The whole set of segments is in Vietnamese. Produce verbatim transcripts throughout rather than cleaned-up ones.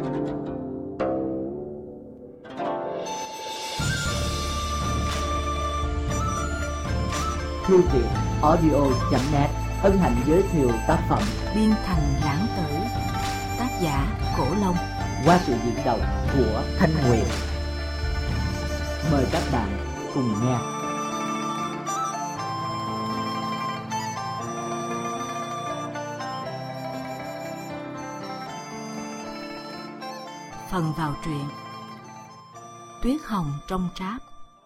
Thư viện audio chấm net hân hạnh giới thiệu tác phẩm Biên Thành Lãng Tử, tác giả Cổ Long, qua sự diễn đọc của Thanh Nguyệt. Mời các bạn cùng nghe. Phần vào truyện. Tuyết hồng trong tráp.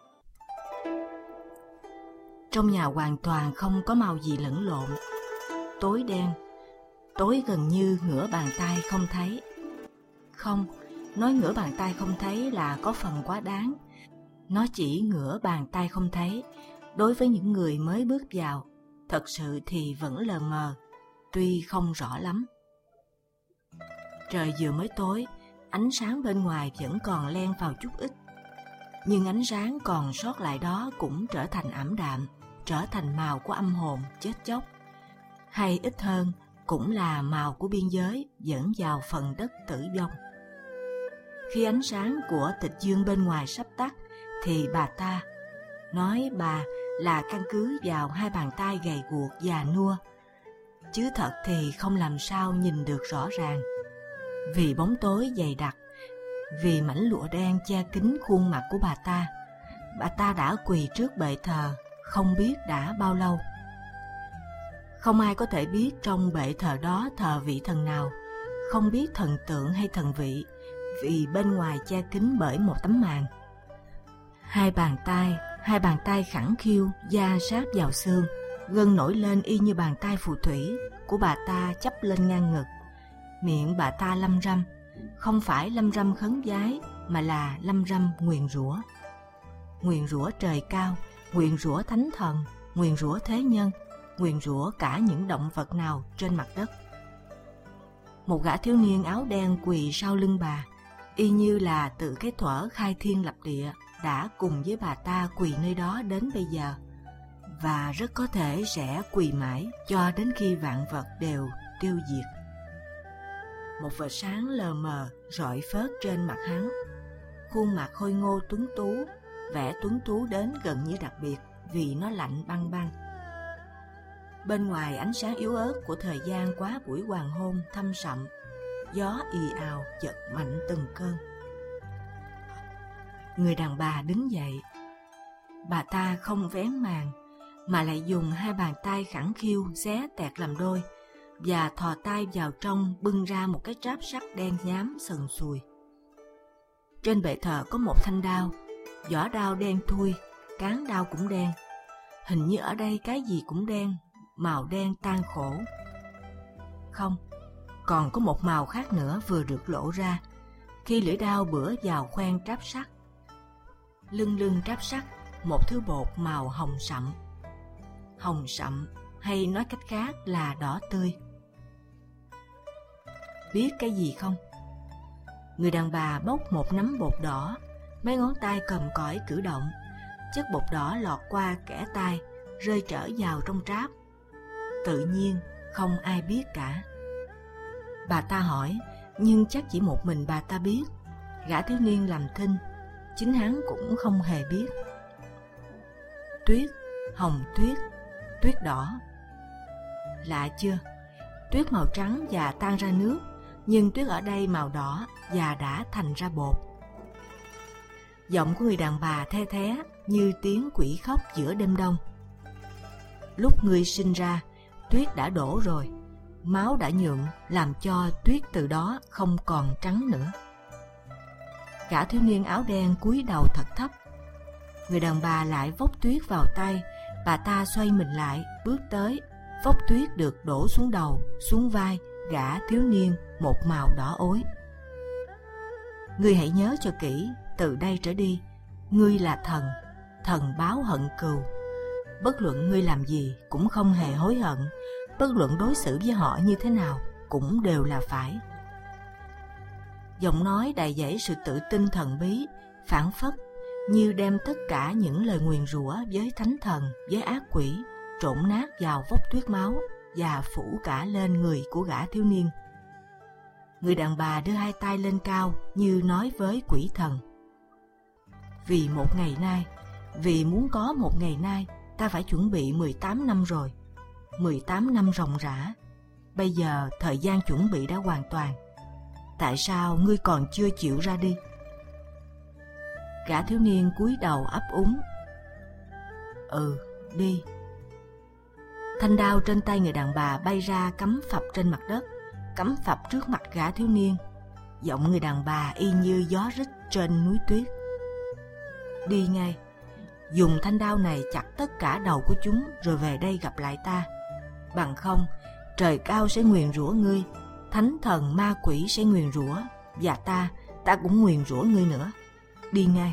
Trong nhà hoàn toàn không có màu gì lẫn lộn, tối đen, tối gần như ngửa bàn tay không thấy. Không, nói ngửa bàn tay không thấy là có phần quá đáng. Nó chỉ ngửa bàn tay không thấy đối với những người mới bước vào, thật sự thì vẫn lờ mờ, tuy không rõ lắm. Trời vừa mới tối, ánh sáng bên ngoài vẫn còn len vào chút ít, nhưng ánh sáng còn sót lại đó cũng trở thành ảm đạm, trở thành màu của âm hồn chết chóc, hay ít hơn cũng là màu của biên giới dẫn vào phần đất tử vong. Khi ánh sáng của tịch dương bên ngoài sắp tắt, thì bà ta, nói bà là căn cứ vào hai bàn tay gầy guộc già nua, chứ thật thì không làm sao nhìn được rõ ràng. Vì bóng tối dày đặc, vì mảnh lụa đen che kín khuôn mặt của bà ta, bà ta đã quỳ trước bệ thờ không biết đã bao lâu. Không ai có thể biết trong bệ thờ đó thờ vị thần nào, không biết thần tượng hay thần vị, vì bên ngoài che kín bởi một tấm màn. Hai bàn tay, hai bàn tay khẳng khiu, da sát vào xương, gân nổi lên y như bàn tay phù thủy của bà ta chắp lên ngang ngực. Miệng bà ta lăm răm, không phải lăm răm khấn vái mà là lăm răm nguyền rủa. Nguyền rủa trời cao, nguyền rủa thánh thần, nguyền rủa thế nhân, nguyền rủa cả những động vật nào trên mặt đất. Một gã thiếu niên áo đen quỳ sau lưng bà, y như là từ cái thuở khai thiên lập địa đã cùng với bà ta quỳ nơi đó đến bây giờ, và rất có thể sẽ quỳ mãi cho đến khi vạn vật đều tiêu diệt. Một vệt sáng lờ mờ rọi phớt trên mặt hắn, khuôn mặt khôi ngô tuấn tú, vẻ tuấn tú đến gần như đặc biệt vì nó lạnh băng băng. Bên ngoài ánh sáng yếu ớt của thời gian quá buổi hoàng hôn thâm sậm, gió ì ào chợt mạnh từng cơn. Người đàn bà đứng dậy. Bà ta không vén màn, mà lại dùng hai bàn tay khẳng khiu xé tẹt làm đôi, và thò tay vào trong bưng ra một cái tráp sắt đen nhám sần sùi. Trên bệ thờ có một thanh đao, vỏ đao đen thui, cán đao cũng đen. Hình như ở đây cái gì cũng đen, màu đen tan khổ. Không, còn có một màu khác nữa vừa được lộ ra khi lưỡi đao bữa vào khoen tráp sắt. Lưng lưng tráp sắt một thứ bột màu hồng sậm. Hồng sậm, hay nói cách khác là đỏ tươi. Biết cái gì không? Người đàn bà bốc một nắm bột đỏ, mấy ngón tay cầm cõi cử động, chất bột đỏ lọt qua kẽ tay, rơi trở vào trong tráp. Tự nhiên không ai biết cả. Bà ta hỏi, nhưng chắc chỉ một mình bà ta biết. Gã thiếu niên làm thinh, chính hắn cũng không hề biết. Tuyết, hồng tuyết, tuyết đỏ. Lạ chưa? Tuyết màu trắng và tan ra nước, nhưng tuyết ở đây màu đỏ và đã thành ra bột. Giọng của người đàn bà the thé như tiếng quỷ khóc giữa đêm đông. Lúc ngươi sinh ra, tuyết đã đổ rồi, máu đã nhuộm làm cho tuyết từ đó không còn trắng nữa. Gã thiếu niên áo đen cúi đầu thật thấp. Người đàn bà lại vốc tuyết vào tay. Bà ta xoay mình lại, bước tới, vốc tuyết được đổ xuống đầu, xuống vai gã thiếu niên một màu đỏ ối. Ngươi hãy nhớ cho kỹ, từ đây trở đi, ngươi là thần, thần báo hận cừu. Bất luận ngươi làm gì cũng không hề hối hận, bất luận đối xử với họ như thế nào cũng đều là phải. Giọng nói đầy dẫy sự tự tin thần bí, phảng phất như đem tất cả những lời nguyền rủa với thánh thần, với ác quỷ trộn nát vào vốc tuyết máu và phủ cả lên người của gã thiếu niên. Người đàn bà đưa hai tay lên cao như nói với quỷ thần. Vì một ngày nay, vì muốn có một ngày nay, ta phải chuẩn bị mười tám năm rồi. mười tám năm ròng rã. Bây giờ thời gian chuẩn bị đã hoàn toàn. Tại sao ngươi còn chưa chịu ra đi? Gã thiếu niên cúi đầu ấp úng. Ừ, đi. Thanh đao trên tay người đàn bà bay ra cắm phập trên mặt đất, cắm phập trước mặt gã thiếu niên. Giọng người đàn bà y như gió rít trên núi tuyết. Đi ngay, dùng thanh đao này chặt tất cả đầu của chúng rồi về đây gặp lại ta. Bằng không, trời cao sẽ nguyền rủa ngươi, thánh thần ma quỷ sẽ nguyền rủa, và ta, ta cũng nguyền rủa ngươi nữa. Đi ngay.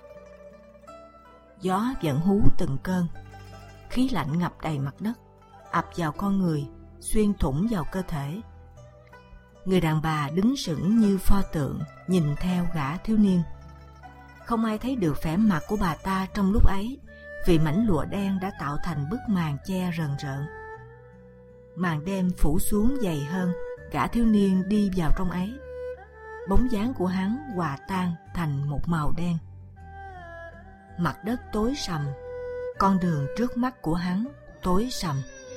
Gió vẫn hú từng cơn, khí lạnh ngập đầy mặt đất, ập vào con người, xuyên thủng vào cơ thể. Người đàn bà đứng sững như pho tượng, nhìn theo gã thiếu niên. Không ai thấy được vẻ mặt của bà ta trong lúc ấy, vì mảnh lụa đen đã tạo thành bức màn che rần rợn. Màn đêm phủ xuống dày hơn, gã thiếu niên đi vào trong ấy. Bóng dáng của hắn hòa tan thành một màu đen. Mặt đất tối sầm, con đường trước mắt của hắn tối sầm.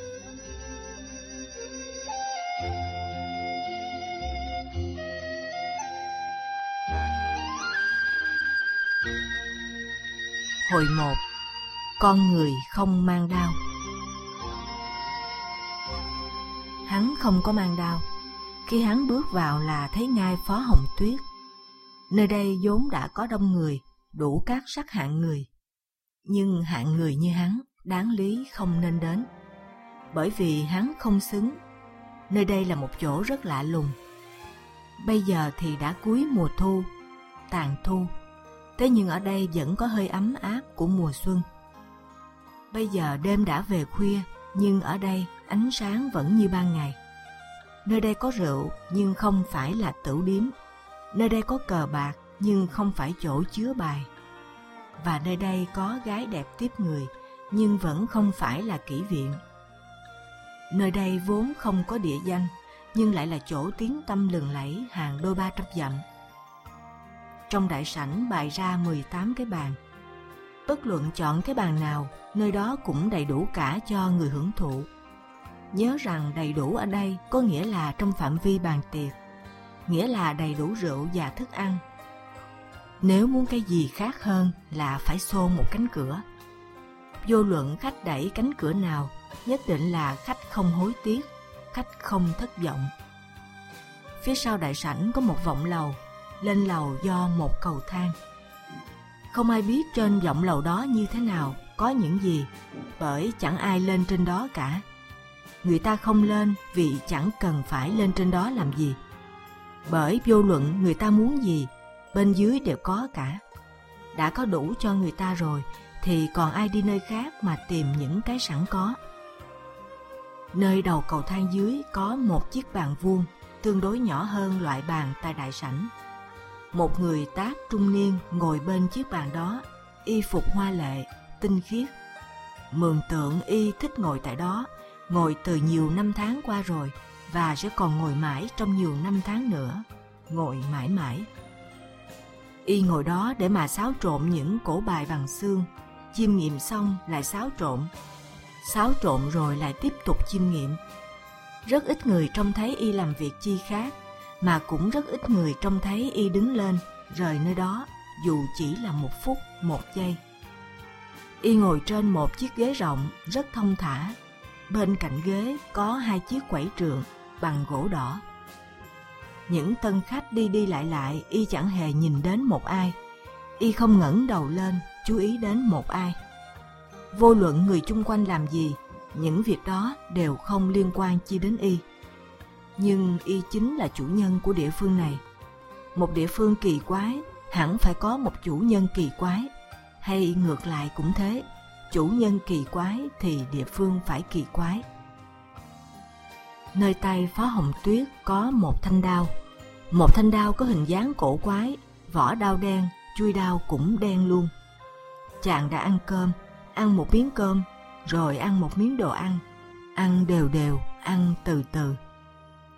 Hồi một. Con người không mang đao. Hắn không có mang đao. Khi hắn bước vào là thấy ngay Phó Hồng Tuyết. Nơi đây vốn đã có đông người, đủ các sắc hạng người. Nhưng hạng người như hắn đáng lý không nên đến, bởi vì hắn không xứng. Nơi đây là một chỗ rất lạ lùng. Bây giờ thì đã cuối mùa thu, tàn thu. Thế nhưng ở đây vẫn có hơi ấm áp của mùa xuân. Bây giờ đêm đã về khuya, nhưng ở đây ánh sáng vẫn như ban ngày. Nơi đây có rượu nhưng không phải là tửu điếm. Nơi đây có cờ bạc nhưng không phải chỗ chứa bài. Và nơi đây có gái đẹp tiếp người nhưng vẫn không phải là kỹ viện. Nơi đây vốn không có địa danh nhưng lại là chỗ tiếng tăm lừng lẫy hàng đôi ba trăm dặm. Trong đại sảnh bày ra mười tám cái bàn. Bất luận chọn cái bàn nào, nơi đó cũng đầy đủ cả cho người hưởng thụ. Nhớ rằng đầy đủ ở đây có nghĩa là trong phạm vi bàn tiệc, nghĩa là đầy đủ rượu và thức ăn. Nếu muốn cái gì khác hơn là phải xô một cánh cửa. Vô luận khách đẩy cánh cửa nào, nhất định là khách không hối tiếc, khách không thất vọng. Phía sau đại sảnh có một vọng lầu, lên lầu do một cầu thang. Không ai biết trên vọng lầu đó như thế nào, có những gì, bởi chẳng ai lên trên đó cả. Người ta không lên vì chẳng cần phải lên trên đó làm gì. Bởi vô luận người ta muốn gì, bên dưới đều có cả. Đã có đủ cho người ta rồi, thì còn ai đi nơi khác mà tìm những cái sẵn có. Nơi đầu cầu thang dưới có một chiếc bàn vuông, tương đối nhỏ hơn loại bàn tại đại sảnh. Một người tác trung niên ngồi bên chiếc bàn đó, y phục hoa lệ, tinh khiết. Mường tượng y thích ngồi tại đó, ngồi từ nhiều năm tháng qua rồi, và sẽ còn ngồi mãi trong nhiều năm tháng nữa, ngồi mãi mãi. Y ngồi đó để mà xáo trộn những cổ bài bằng xương, chiêm nghiệm xong lại xáo trộn, xáo trộn rồi lại tiếp tục chiêm nghiệm. Rất ít người trông thấy y làm việc chi khác, mà cũng rất ít người trông thấy y đứng lên, rời nơi đó, dù chỉ là một phút, một giây. Y ngồi trên một chiếc ghế rộng, rất thong thả. Bên cạnh ghế có hai chiếc quẩy trượng bằng gỗ đỏ. Những tân khách đi đi lại lại, y chẳng hề nhìn đến một ai. Y không ngẩng đầu lên, chú ý đến một ai. Vô luận người chung quanh làm gì, những việc đó đều không liên quan chi đến y. Nhưng y chính là chủ nhân của địa phương này. Một địa phương kỳ quái, hẳn phải có một chủ nhân kỳ quái. Hay ngược lại cũng thế, chủ nhân kỳ quái thì địa phương phải kỳ quái. Nơi tay Phó Hồng Tuyết có một thanh đao. Một thanh đao có hình dáng cổ quái, vỏ đao đen, chuôi đao cũng đen luôn. Chàng đã ăn cơm, ăn một miếng cơm, rồi ăn một miếng đồ ăn. Ăn đều đều, ăn từ từ.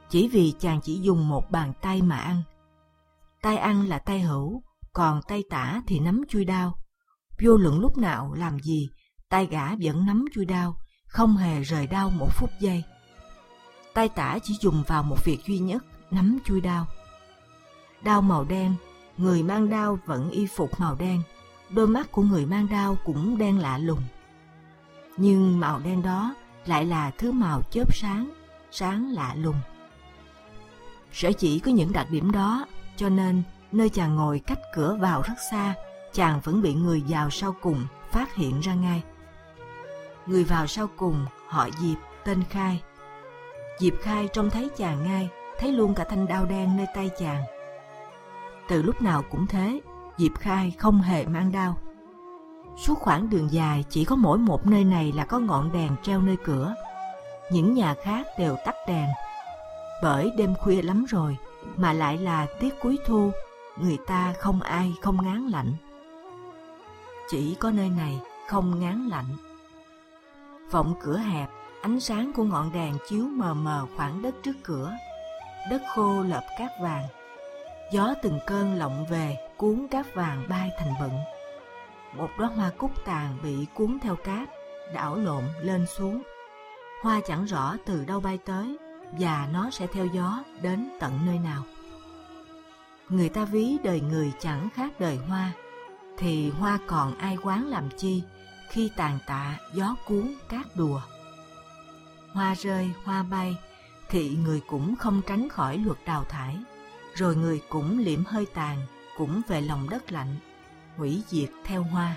chỉ vì chàng chỉ dùng một bàn tay mà ăn. Tay ăn là tay hữu, còn tay tả thì nắm chuôi đao. Vô luận lúc nào làm gì, tay gã vẫn nắm chuôi đao, không hề rời đao một phút giây. Tay tả chỉ dùng vào một việc duy nhất, nắm chuôi đao. Đao màu đen, người mang đao vẫn y phục màu đen, đôi mắt của người mang đao cũng đen lạ lùng. Nhưng màu đen đó lại là thứ màu chớp sáng, sáng lạ lùng. Sở dĩ có những đặc điểm đó, cho nên nơi chàng ngồi cách cửa vào rất xa, chàng vẫn bị người vào sau cùng phát hiện ra ngay. Người vào sau cùng họ Diệp, tên Khai. Diệp Khai trông thấy chàng ngay, thấy luôn cả thanh đao đen nơi tay chàng. Từ lúc nào cũng thế, Diệp Khai không hề mang đao. Suốt khoảng đường dài chỉ có mỗi một nơi này là có ngọn đèn treo nơi cửa. Những nhà khác đều tắt đèn. Bởi đêm khuya lắm rồi, mà lại là tiết cuối thu, người ta không ai không ngán lạnh. Chỉ có nơi này không ngán lạnh. Vọng cửa hẹp, ánh sáng của ngọn đèn chiếu mờ mờ khoảng đất trước cửa. Đất khô lợp cát vàng. Gió từng cơn lộng về cuốn cát vàng bay thành bận. Một đóa hoa cúc tàn bị cuốn theo cát, đảo lộn lên xuống. Hoa chẳng rõ từ đâu bay tới, và nó sẽ theo gió đến tận nơi nào. Người ta ví đời người chẳng khác đời hoa, thì hoa còn ai quán làm chi khi tàn tạ gió cuốn cát đùa. Hoa rơi, hoa bay, thì người cũng không tránh khỏi luật đào thải, rồi người cũng liệm hơi tàn, cũng về lòng đất lạnh, hủy diệt theo hoa.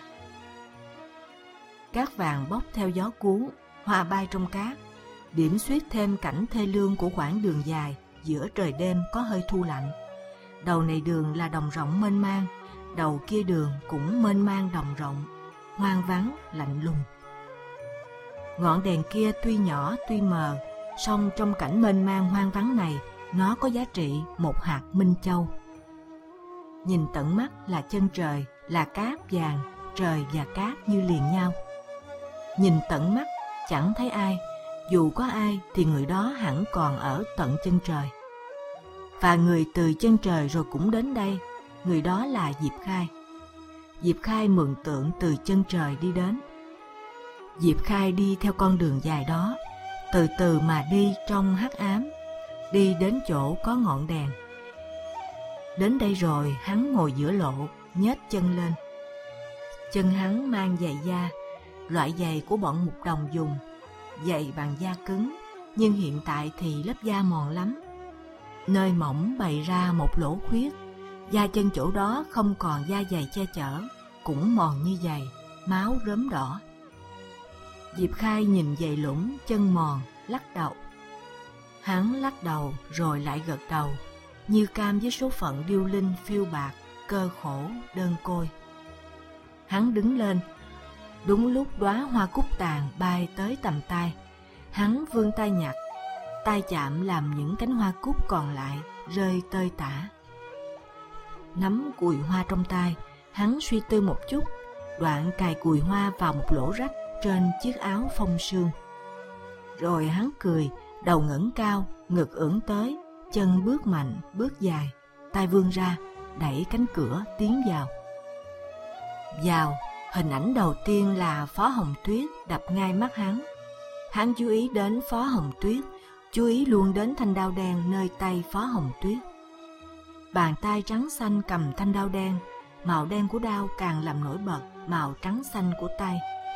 Cát vàng bốc theo gió cuốn, hoa bay trong cát, điểm xuyết thêm cảnh thê lương của quãng đường dài giữa trời đêm có hơi thu lạnh. Đầu này đường là đồng rộng mênh mang, đầu kia đường cũng mênh mang đồng rộng, hoang vắng lạnh lùng. Ngọn đèn kia tuy nhỏ tuy mờ, song trong cảnh mênh mang hoang vắng này, nó có giá trị một hạt minh châu. Nhìn tận mắt là chân trời, là cát vàng, trời và cát như liền nhau. Nhìn tận mắt chẳng thấy ai, dù có ai thì người đó hẳn còn ở tận chân trời. Và người từ chân trời rồi cũng đến đây, người đó là Diệp Khai. Diệp Khai mượn tượng từ chân trời đi đến. Diệp Khai đi theo con đường dài đó, từ từ mà đi trong hắc ám, đi đến chỗ có ngọn đèn. Đến đây rồi hắn ngồi giữa lộ, nhếch chân lên. Chân hắn mang giày da, loại giày của bọn mục đồng dùng, giày bằng da cứng, nhưng hiện tại thì lớp da mòn lắm. Nơi mỏng bày ra một lỗ khuyết, da chân chỗ đó không còn da giày che chở, cũng mòn như giày, máu rớm đỏ. Diệp Khai nhìn giày lũng, chân mòn, lắc đầu. Hắn lắc đầu rồi lại gật đầu, như cam với số phận điêu linh phiêu bạc, cơ khổ, đơn côi. Hắn đứng lên, đúng lúc đóa hoa cúc tàn bay tới tầm tay. Hắn vươn tay nhặt, tay chạm làm những cánh hoa cúc còn lại rơi tơi tả. Nắm cùi hoa trong tay, hắn suy tư một chút, đoạn cài cùi hoa vào một lỗ rách trên chiếc áo phông sương. Rồi hắn cười, đầu ngẩng cao, ngực ưỡn tới, chân bước mạnh, bước dài, tay vươn ra, đẩy cánh cửa tiến vào. Vào, hình ảnh đầu tiên là Phó Hồng Tuyết đập ngay mắt hắn. Hắn chú ý đến Phó Hồng Tuyết, chú ý luôn đến thanh đao đen nơi tay Phó Hồng Tuyết. Bàn tay trắng xanh cầm thanh đao đen, màu đen của đao càng làm nổi bật màu trắng xanh của tay.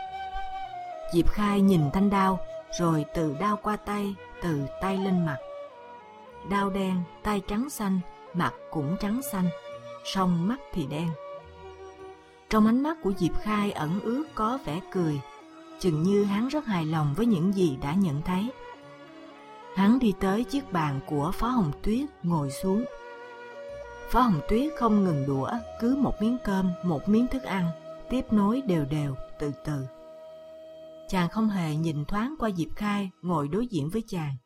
Diệp Khai nhìn thanh đao, rồi từ đao qua tay, từ tay lên mặt. Đao đen, tay trắng xanh, mặt cũng trắng xanh, song mắt thì đen. Trong ánh mắt của Diệp Khai ẩn ước có vẻ cười, chừng như hắn rất hài lòng với những gì đã nhận thấy. Hắn đi tới chiếc bàn của Phó Hồng Tuyết, ngồi xuống. Phó Hồng Tuyết không ngừng đũa, cứ một miếng cơm, một miếng thức ăn, tiếp nối đều đều, từ từ. Chàng không hề nhìn thoáng qua Diệp Khai ngồi đối diện với chàng.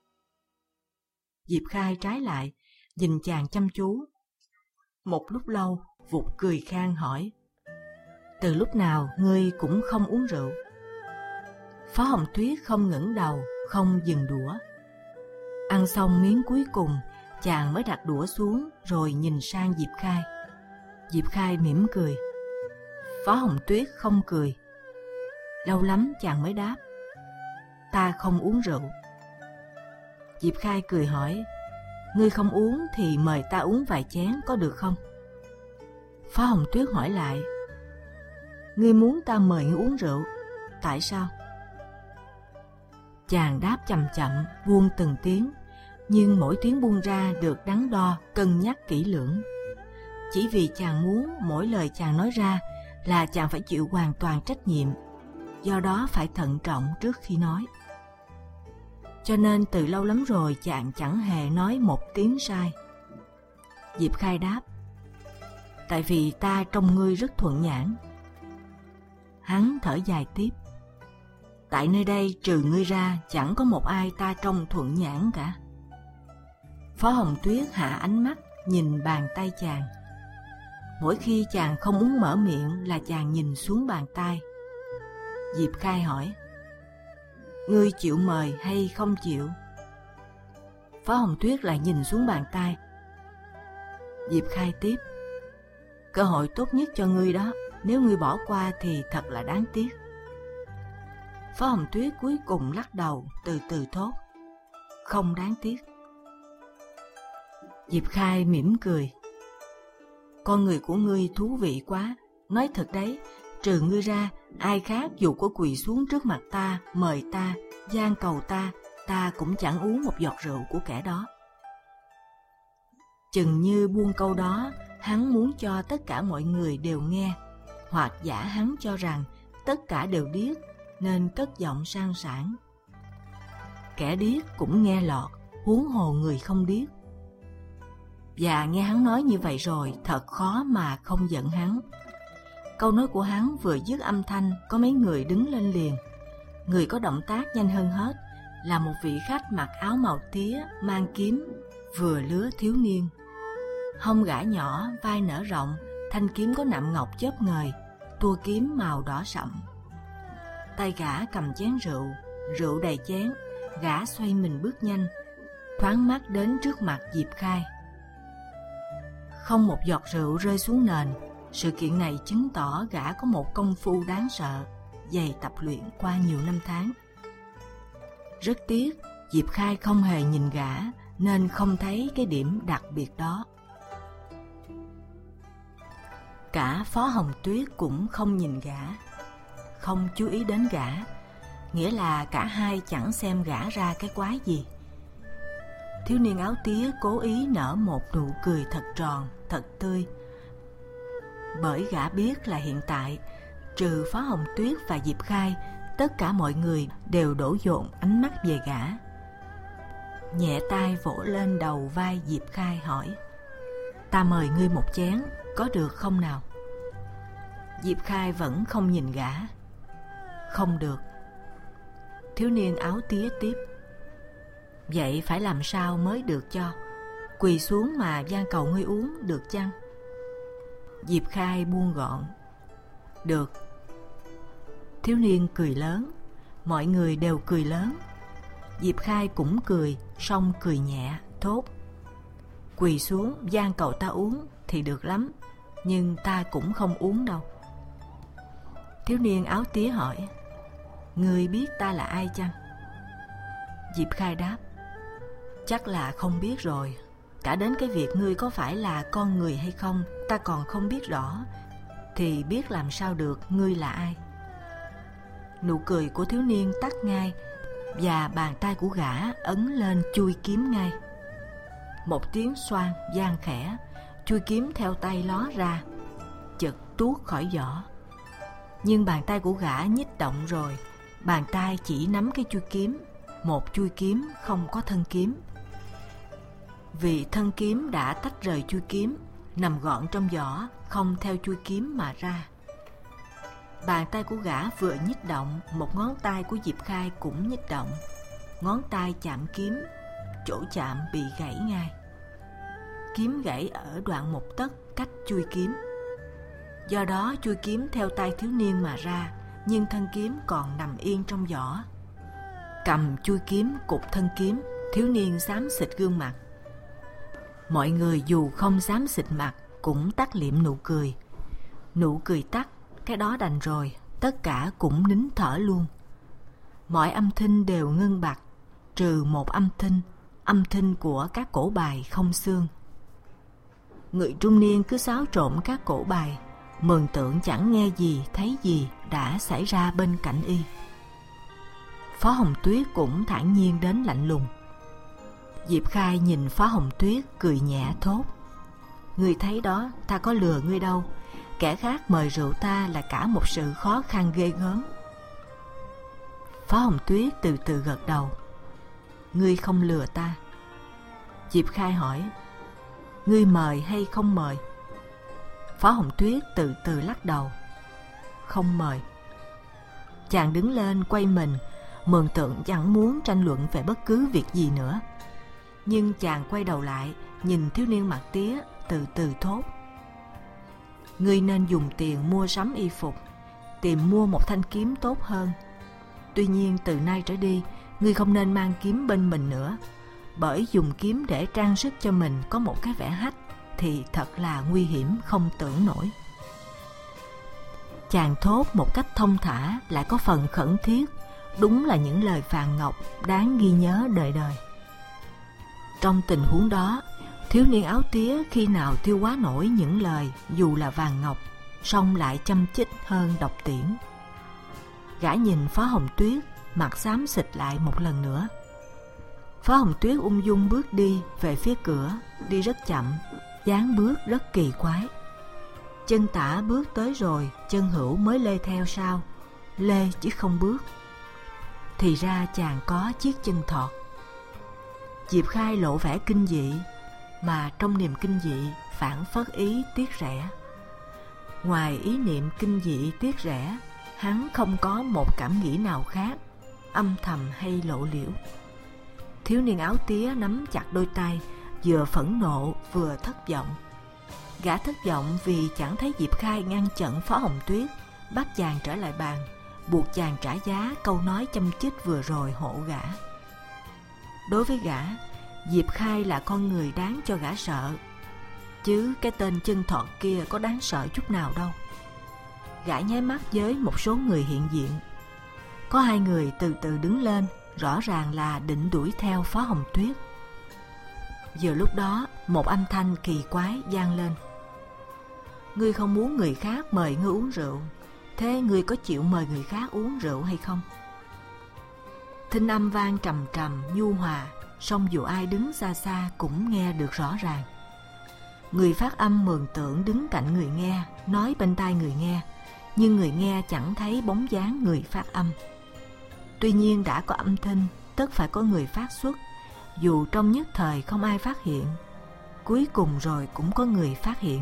Diệp Khai trái lại, nhìn chàng chăm chú. Một lúc lâu, vụt cười khan hỏi: "Từ lúc nào ngươi cũng không uống rượu?" Phó Hồng Tuyết không ngẩng đầu, không dừng đũa. Ăn xong miếng cuối cùng, chàng mới đặt đũa xuống rồi nhìn sang Diệp Khai. Diệp Khai mỉm cười. Phó Hồng Tuyết không cười. Lâu lắm chàng mới đáp: Ta không uống rượu. Diệp Khai cười hỏi: Ngươi không uống thì mời ta uống vài chén có được không? Phó Hồng Tuyết hỏi lại: Ngươi muốn ta mời ngươi uống rượu, tại sao? Chàng đáp chậm chậm, buông từng tiếng, nhưng mỗi tiếng buông ra được đắn đo, cân nhắc kỹ lưỡng. Chỉ vì chàng muốn mỗi lời chàng nói ra là chàng phải chịu hoàn toàn trách nhiệm, do đó phải thận trọng trước khi nói. Cho nên từ lâu lắm rồi chàng chẳng hề nói một tiếng sai. Diệp Khai đáp: Tại vì ta trông ngươi rất thuận nhãn. Hắn thở dài tiếp: Tại nơi đây trừ ngươi ra chẳng có một ai ta trông thuận nhãn cả. Phó Hồng Tuyết hạ ánh mắt nhìn bàn tay chàng. Mỗi khi chàng không muốn mở miệng là chàng nhìn xuống bàn tay. Diệp Khai hỏi: Ngươi chịu mời hay không chịu? Phó Hồng Tuyết lại nhìn xuống bàn tay. Diệp Khai tiếp: Cơ hội tốt nhất cho ngươi đó, nếu ngươi bỏ qua thì thật là đáng tiếc. Phó Hồng Tuyết cuối cùng lắc đầu, từ từ thốt: Không đáng tiếc. Diệp Khai mỉm cười: Con người của ngươi thú vị quá. Nói thật đấy, trừ ngươi ra, ai khác dù có quỳ xuống trước mặt ta, mời ta, van cầu ta, ta cũng chẳng uống một giọt rượu của kẻ đó. Chừng như buông câu đó, hắn muốn cho tất cả mọi người đều nghe, hoặc giả hắn cho rằng tất cả đều điếc nên cất giọng sang sảng. Kẻ điếc cũng nghe lọt, huống hồ người không điếc. Và nghe hắn nói như vậy rồi, thật khó mà không giận hắn. Câu nói của hắn vừa dứt âm thanh, có mấy người đứng lên liền. Người có động tác nhanh hơn hết là một vị khách mặc áo màu tía, mang kiếm, vừa lứa thiếu niên. Hông gã nhỏ, vai nở rộng, thanh kiếm có nạm ngọc chớp ngời, tua kiếm màu đỏ sậm. Tay gã cầm chén rượu, rượu đầy chén, gã xoay mình bước nhanh, thoáng mắt đến trước mặt Diệp Khai. Không một giọt rượu rơi xuống nền. Sự kiện này chứng tỏ gã có một công phu đáng sợ, dày tập luyện qua nhiều năm tháng. Rất tiếc, Diệp Khai không hề nhìn gã, nên không thấy cái điểm đặc biệt đó. Cả Phó Hồng Tuyết cũng không nhìn gã, không chú ý đến gã, nghĩa là cả hai chẳng xem gã ra cái quái gì. Thiếu niên áo tía cố ý nở một nụ cười thật tròn, thật tươi, bởi gã biết là hiện tại, trừ Phó Hồng Tuyết và Diệp Khai, tất cả mọi người đều đổ dồn ánh mắt về gã. Nhẹ tay vỗ lên đầu vai Diệp Khai hỏi: Ta mời ngươi một chén, có được không nào? Diệp Khai vẫn không nhìn gã. Không được. Thiếu niên áo tía tiếp: Vậy phải làm sao mới được cho? Quỳ xuống mà van cầu ngươi uống được chăng? Diệp Khai buông gọn: Được. Thiếu niên cười lớn, mọi người đều cười lớn. Diệp Khai cũng cười, song cười nhẹ, thốt: Quỳ xuống van cầu ta uống thì được lắm, nhưng ta cũng không uống đâu. Thiếu niên áo tía hỏi: Ngươi biết ta là ai chăng? Diệp Khai đáp: Chắc là không biết rồi. Cả đến cái việc ngươi có phải là con người hay không ta còn không biết rõ, thì biết làm sao được ngươi là ai. Nụ cười của thiếu niên tắt ngay, và bàn tay của gã ấn lên chui kiếm ngay. Một tiếng xoang vang khẽ, chui kiếm theo tay ló ra, chợt tuốt khỏi vỏ. Nhưng bàn tay của gã nhích động rồi, bàn tay chỉ nắm cái chui kiếm, một chui kiếm không có thân kiếm. Vì thân kiếm đã tách rời chui kiếm, nằm gọn trong vỏ, không theo chui kiếm mà ra. Bàn tay của gã vừa nhích động, một ngón tay của Diệp Khai cũng nhích động. Ngón tay chạm kiếm, chỗ chạm bị gãy ngay. Kiếm gãy ở đoạn một tấc cách chui kiếm. Do đó chui kiếm theo tay thiếu niên mà ra, nhưng thân kiếm còn nằm yên trong vỏ. Cầm chui kiếm cục thân kiếm, Thiếu niên xám xịt gương mặt. Mọi người dù không xám xịt mặt cũng tắt liệm nụ cười. Nụ cười tắt, cái đó đành rồi, tất cả cũng nín thở luôn. Mọi âm thanh đều ngưng bặt, trừ một âm thanh, âm thanh của các cổ bài không xương. Người trung niên cứ xáo trộn các cổ bài, mường tượng chẳng nghe gì thấy gì đã xảy ra bên cạnh y. Phó Hồng Tuyết cũng thản nhiên đến lạnh lùng. Diệp Khai nhìn Phó Hồng Tuyết cười nhẹ thốt: "Ngươi thấy đó, ta có lừa ngươi đâu. Kẻ khác mời rượu ta là cả một sự khó khăn ghê gớm." Phó Hồng Tuyết từ từ gật đầu: "Ngươi không lừa ta." Diệp Khai hỏi: "Ngươi mời hay không mời?" Phó Hồng Tuyết từ từ lắc đầu: "Không mời." Chàng đứng lên quay mình, mường tượng chẳng muốn tranh luận về bất cứ việc gì nữa. Nhưng chàng quay đầu lại, nhìn thiếu niên mặt tía, từ từ thốt: "Ngươi nên dùng tiền mua sắm y phục, tìm mua một thanh kiếm tốt hơn. Tuy nhiên từ nay trở đi, ngươi không nên mang kiếm bên mình nữa, bởi dùng kiếm để trang sức cho mình có một cái vẻ hách thì thật là nguy hiểm không tưởng nổi." Chàng thốt một cách thông thả lại có phần khẩn thiết, đúng là những lời phàn ngọc đáng ghi nhớ đời đời. Trong tình huống đó, thiếu niên áo tía khi nào tiêu hóa nổi những lời dù là vàng ngọc, song lại chăm chích hơn độc tiễn. Gã nhìn Phó Hồng Tuyết, mặt xám xịt lại một lần nữa. Phó Hồng Tuyết ung dung bước đi về phía cửa, đi rất chậm, dáng bước rất kỳ quái. Chân tả bước tới rồi, chân hữu mới lê theo sau, lê chứ không bước. Thì ra chàng có chiếc chân thọt. Diệp Khai lộ vẻ kinh dị, mà trong niềm kinh dị phảng phất ý tiếc rẻ. Ngoài ý niệm kinh dị tiếc rẻ, hắn không có một cảm nghĩ nào khác, âm thầm hay lộ liễu. Thiếu niên áo tía nắm chặt đôi tay, vừa phẫn nộ vừa thất vọng. Gã thất vọng vì chẳng thấy Diệp Khai ngăn chặn Phó Hồng Tuyết, bắt chàng trở lại bàn, buộc chàng trả giá câu nói châm chích vừa rồi hộ gã. Đối với gã, Diệp Khai là con người đáng cho gã sợ, chứ cái tên chân thọt kia có đáng sợ chút nào đâu. Gã nháy mắt với một số người hiện diện. Có hai người từ từ đứng lên, rõ ràng là định đuổi theo Phó Hồng Tuyết. Vừa lúc đó, một âm thanh kỳ quái vang lên: "Ngươi không muốn người khác mời ngươi uống rượu, thế ngươi có chịu mời người khác uống rượu hay không?" Thinh âm vang trầm trầm nhu hòa, song dù ai đứng xa xa cũng nghe được rõ ràng. Người phát âm mường tượng đứng cạnh người nghe, nói bên tai người nghe, nhưng người nghe chẳng thấy bóng dáng người phát âm. Tuy nhiên đã có âm thanh, tất phải có người phát xuất, dù trong nhất thời không ai phát hiện, cuối cùng rồi cũng có người phát hiện.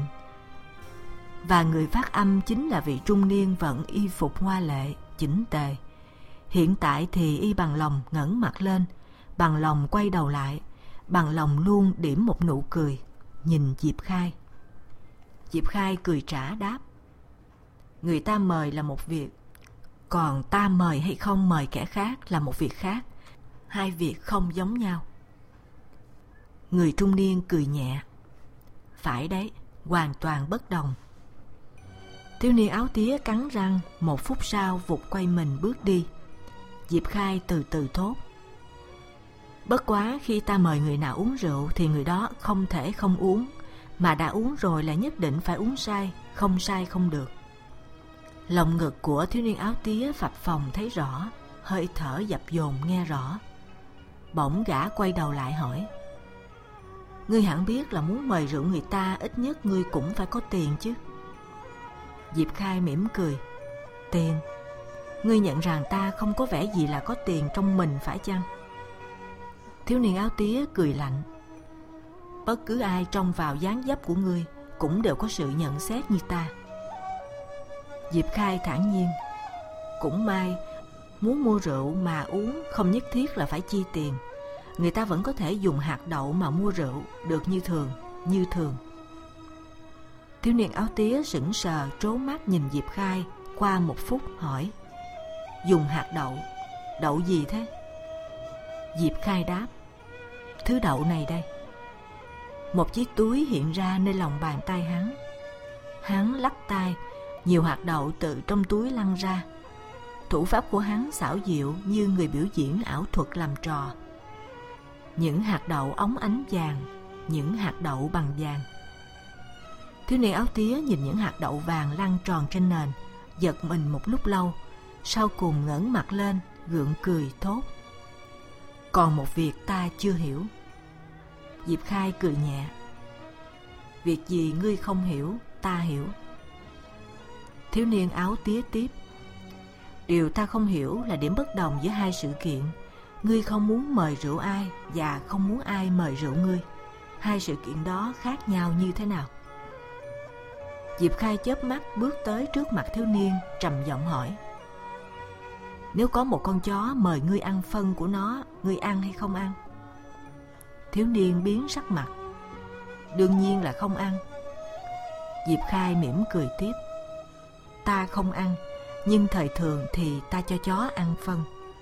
Và người phát âm chính là vị trung niên vận y phục hoa lệ, chỉnh tề. Hiện tại thì y bằng lòng ngẩng mặt lên, bằng lòng quay đầu lại, bằng lòng luôn điểm một nụ cười, nhìn Diệp Khai. Diệp Khai cười trả đáp: "Người ta mời là một việc, còn ta mời hay không mời kẻ khác là một việc khác, hai việc không giống nhau." Người trung niên cười nhẹ: "Phải đấy, hoàn toàn bất đồng." Thiếu niên áo tía cắn răng, một phút sau vụt quay mình bước đi. Diệp Khai từ từ thốt: "Bất quá khi ta mời người nào uống rượu thì người đó không thể không uống, mà đã uống rồi là nhất định phải uống say, không say không được." Lòng ngực của thiếu niên áo tía phập phồng thấy rõ, hơi thở dập dồn nghe rõ. Bỗng gã quay đầu lại hỏi: "Ngươi hẳn biết là muốn mời rượu người ta ít nhất ngươi cũng phải có tiền chứ?" Diệp Khai mỉm cười: "Tiền? Ngươi nhận rằng ta không có vẻ gì là có tiền trong mình phải chăng?" Thiếu niên áo tía cười lạnh: "Bất cứ ai trông vào dáng dấp của ngươi cũng đều có sự nhận xét như ta." Diệp Khai thản nhiên: "Cũng may, muốn mua rượu mà uống không nhất thiết là phải chi tiền. Người ta vẫn có thể dùng hạt đậu mà mua rượu được như thường, như thường." Thiếu niên áo tía sững sờ trố mắt nhìn Diệp Khai, qua một phút hỏi: "Dùng hạt đậu? Đậu gì thế?" Diệp Khai đáp: thứ đậu này đây. Một chiếc túi hiện ra nơi lòng bàn tay hắn. Hắn lắc tay, nhiều hạt đậu từ trong túi lăn ra. Thủ pháp của hắn xảo diệu như người biểu diễn ảo thuật làm trò. Những hạt đậu óng ánh vàng, những hạt đậu bằng vàng. Thiếu niên áo tía nhìn những hạt đậu vàng lăn tròn trên nền, giật mình một lúc lâu, sau cùng ngẩng mặt lên, gượng cười thốt: "Còn một việc ta chưa hiểu." Diệp Khai cười nhẹ: "Việc gì ngươi không hiểu, ta hiểu." Thiếu niên áo tía tiếp: "Điều ta không hiểu là điểm bất đồng giữa hai sự kiện. Ngươi không muốn mời rượu ai và không muốn ai mời rượu ngươi. Hai sự kiện đó khác nhau như thế nào?" Diệp Khai chớp mắt bước tới trước mặt thiếu niên, trầm giọng hỏi: "Nếu có một con chó mời ngươi ăn phân của nó, ngươi ăn hay không ăn?" Thiếu niên biến sắc mặt: "Đương nhiên là không ăn." Diệp Khai mỉm cười tiếp: "Ta không ăn, nhưng thời thường thì ta cho chó ăn phân."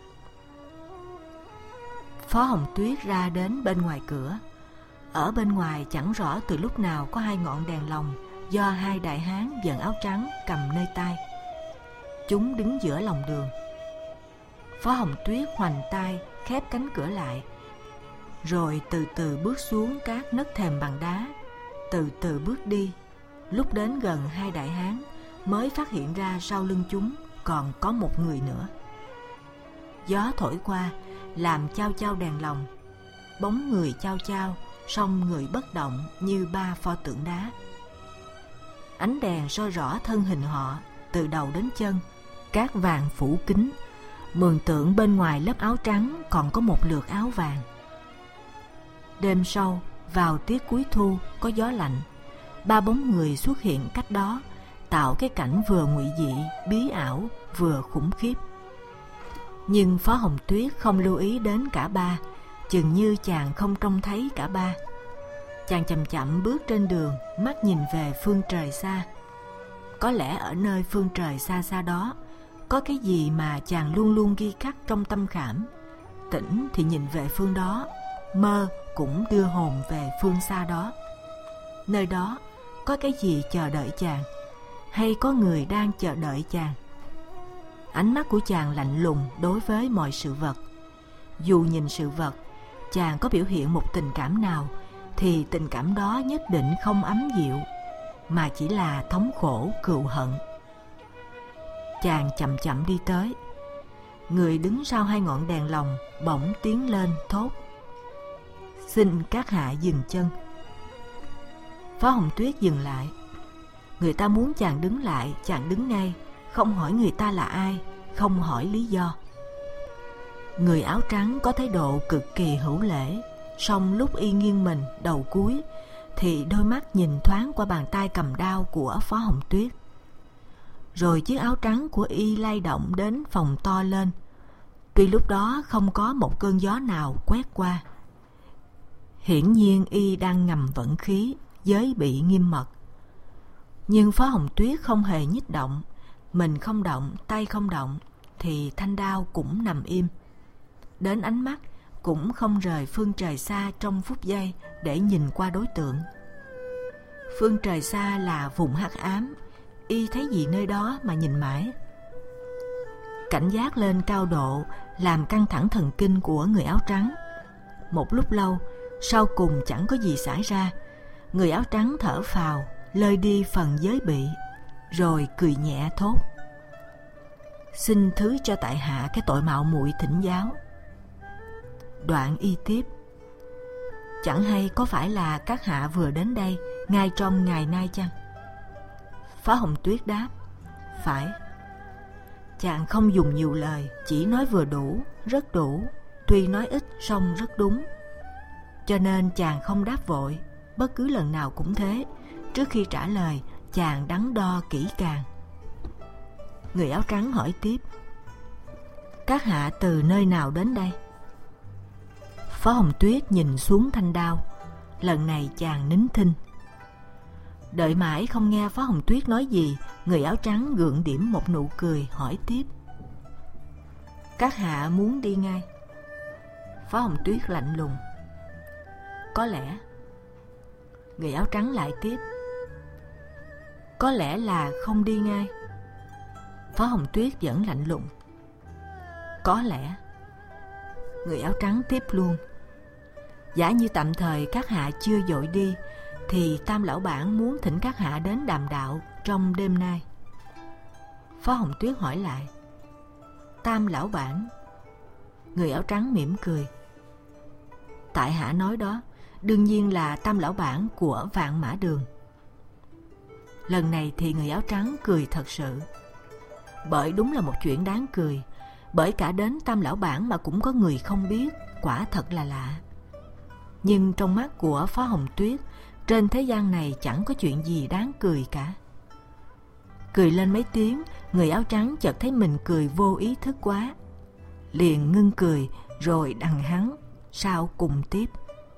Phó Hồng Tuyết ra đến bên ngoài cửa. Ở bên ngoài chẳng rõ từ lúc nào có hai ngọn đèn lồng do hai đại hán vận áo trắng cầm nơi tay. Chúng đứng giữa lòng đường. Phó Hồng Tuyết hoành tay khép cánh cửa lại, rồi từ từ bước xuống các nấc thềm bằng đá, từ từ bước đi. Lúc đến gần hai đại hán mới phát hiện ra sau lưng chúng còn có một người nữa. Gió thổi qua làm chao chao đèn lồng, bóng người chao chao, song người bất động như ba pho tượng đá. Ánh đèn soi rõ thân hình họ từ đầu đến chân, cát vàng phủ kín, mường tượng bên ngoài lớp áo trắng còn có một lượt áo vàng. Đêm sâu, vào tiết cuối thu có gió lạnh, ba bóng người xuất hiện cách đó, tạo cái cảnh vừa ngụy dị, bí ảo, vừa khủng khiếp. Nhưng Phó Hồng Tuyết không lưu ý đến cả ba, chừng như chàng không trông thấy cả ba. Chàng chậm chậm bước trên đường, mắt nhìn về phương trời xa. Có lẽ ở nơi phương trời xa xa đó có cái gì mà chàng luôn luôn ghi khắc trong tâm khảm. Tỉnh thì nhìn về phương đó, mơ cũng đưa hồn về phương xa đó. Nơi đó có cái gì chờ đợi chàng, hay có người đang chờ đợi chàng? Ánh mắt của chàng lạnh lùng đối với mọi sự vật. Dù nhìn sự vật, chàng có biểu hiện một tình cảm nào, thì tình cảm đó nhất định không ấm dịu, mà chỉ là thống khổ cừu hận. Chàng chậm chậm đi tới. Người đứng sau hai ngọn đèn lồng bỗng tiến lên thốt: "Xin các hạ dừng chân." Phó Hồng Tuyết dừng lại. Người ta muốn chàng đứng lại, chàng đứng ngay, không hỏi người ta là ai, không hỏi lý do. Người áo trắng có thái độ cực kỳ hữu lễ, song lúc y nghiêng mình đầu cúi thì đôi mắt nhìn thoáng qua bàn tay cầm đao của Phó Hồng Tuyết. Rồi chiếc áo trắng của y lay động đến phồng to lên, tuy lúc đó không có một cơn gió nào quét qua. Hiển nhiên y đang ngầm vận khí, giới bị nghiêm mật. Nhưng Phó Hồng Tuyết không hề nhích động, mình không động, tay không động, thì thanh đao cũng nằm im. Đến ánh mắt cũng không rời phương trời xa trong phút giây để nhìn qua đối tượng. Phương trời xa là vùng hắc ám, y thấy gì nơi đó mà nhìn mãi. Cảnh giác lên cao độ làm căng thẳng thần kinh của người áo trắng. Một lúc lâu, sau cùng chẳng có gì xảy ra. Người áo trắng thở phào, lơi đi phần giới bị, rồi cười nhẹ thốt: "Xin thứ cho tại hạ cái tội mạo muội thỉnh giáo." Đoạn y tiếp: "Chẳng hay có phải là các hạ vừa đến đây ngay trong ngày nay chăng?" Phó Hồng Tuyết đáp: "Phải." Chàng không dùng nhiều lời, chỉ nói vừa đủ, rất đủ, tuy nói ít song rất đúng. Cho nên chàng không đáp vội, bất cứ lần nào cũng thế. Trước khi trả lời, chàng đắn đo kỹ càng. Người áo trắng hỏi tiếp: "Các hạ từ nơi nào đến đây?" Phó Hồng Tuyết nhìn xuống thanh đao. Lần này chàng nín thinh. Đợi mãi không nghe Phó Hồng Tuyết nói gì, người áo trắng gượng điểm một nụ cười hỏi tiếp: "Các hạ muốn đi ngay?" Phó Hồng Tuyết lạnh lùng: Có lẽ. Người áo trắng lại tiếp. Có lẽ là không đi ngay. Phó Hồng Tuyết vẫn lạnh lùng. Có lẽ. Người áo trắng tiếp luôn. Giả như tạm thời các hạ chưa vội đi, thì Tam lão bản muốn thỉnh các hạ đến đàm đạo trong đêm nay. Phó Hồng Tuyết hỏi lại. Tam lão bản? Người áo trắng mỉm cười. Tại hạ nói đó, đương nhiên là Tam lão bản của Vạn Mã Đường. Lần này thì người áo trắng cười thật sự. Bởi đúng là một chuyện đáng cười. Bởi cả đến Tam lão bản mà cũng có người không biết, quả thật là lạ. Nhưng trong mắt của Phó Hồng Tuyết, trên thế gian này chẳng có chuyện gì đáng cười cả. Cười lên mấy tiếng, người áo trắng chợt thấy mình cười vô ý thức quá. Liền ngưng cười, rồi đằng hắn, sao cùng tiếp.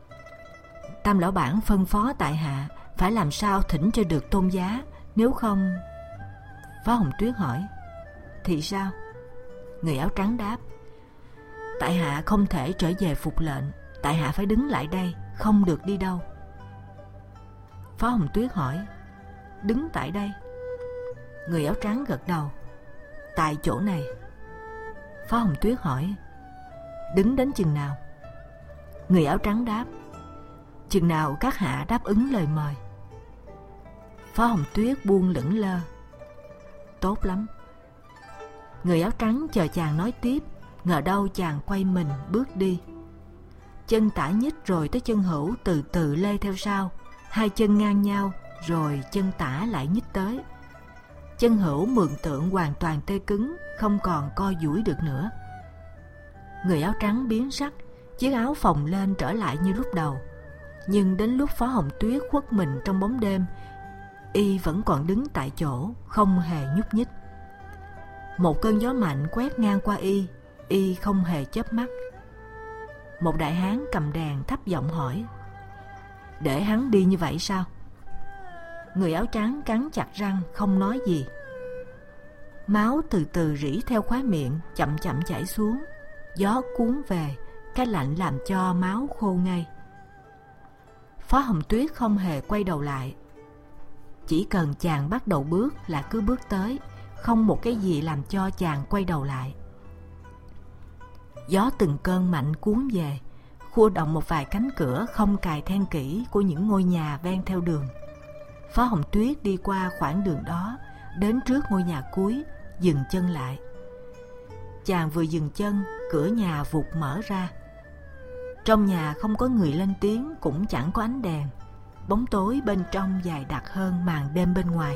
Tam lão bản phân phó tại hạ phải làm sao thỉnh cho được tôn giá, nếu không... Phó Hồng Tuyết hỏi. Thì sao? Người áo trắng đáp. Tại hạ không thể trở về phục lệnh, tại hạ phải đứng lại đây, không được đi đâu. Phó Hồng Tuyết hỏi. Đứng tại đây? Người áo trắng gật đầu. Tại chỗ này. Phó Hồng Tuyết hỏi. Đứng đến chừng nào? Người áo trắng đáp. Chừng nào các hạ đáp ứng lời mời. Phó Hồng Tuyết buông lững lơ. Tốt lắm. Người áo trắng chờ chàng nói tiếp, ngờ đâu chàng quay mình bước đi. Chân tả nhích rồi tới chân hữu từ từ lê theo sau, hai chân ngang nhau, rồi chân tả lại nhích tới. Chân hữu mường tượng hoàn toàn tê cứng, không còn co duỗi được nữa. Người áo trắng biến sắc, chiếc áo phồng lên trở lại như lúc đầu. Nhưng đến lúc Phó Hồng Tuyết khuất mình trong bóng đêm, y vẫn còn đứng tại chỗ, không hề nhúc nhích. Một cơn gió mạnh quét ngang qua y, y không hề chớp mắt. Một đại hán cầm đèn thấp giọng hỏi. Để hắn đi như vậy sao? Người áo trắng cắn chặt răng không nói gì. Máu từ từ rỉ theo khóe miệng, chậm chậm chảy xuống. Gió cuốn về, cái lạnh làm cho máu khô ngay. Phó Hồng Tuyết không hề quay đầu lại. Chỉ cần chàng bắt đầu bước là cứ bước tới, không một cái gì làm cho chàng quay đầu lại. Gió từng cơn mạnh cuốn về, khua động một vài cánh cửa không cài then kỹ của những ngôi nhà ven theo đường. Phó Hồng Tuyết đi qua khoảng đường đó, đến trước ngôi nhà cuối, dừng chân lại. Chàng vừa dừng chân, cửa nhà vụt mở ra. Trong nhà không có người lên tiếng, cũng chẳng có ánh đèn. Bóng tối bên trong dày đặc hơn màn đêm bên ngoài.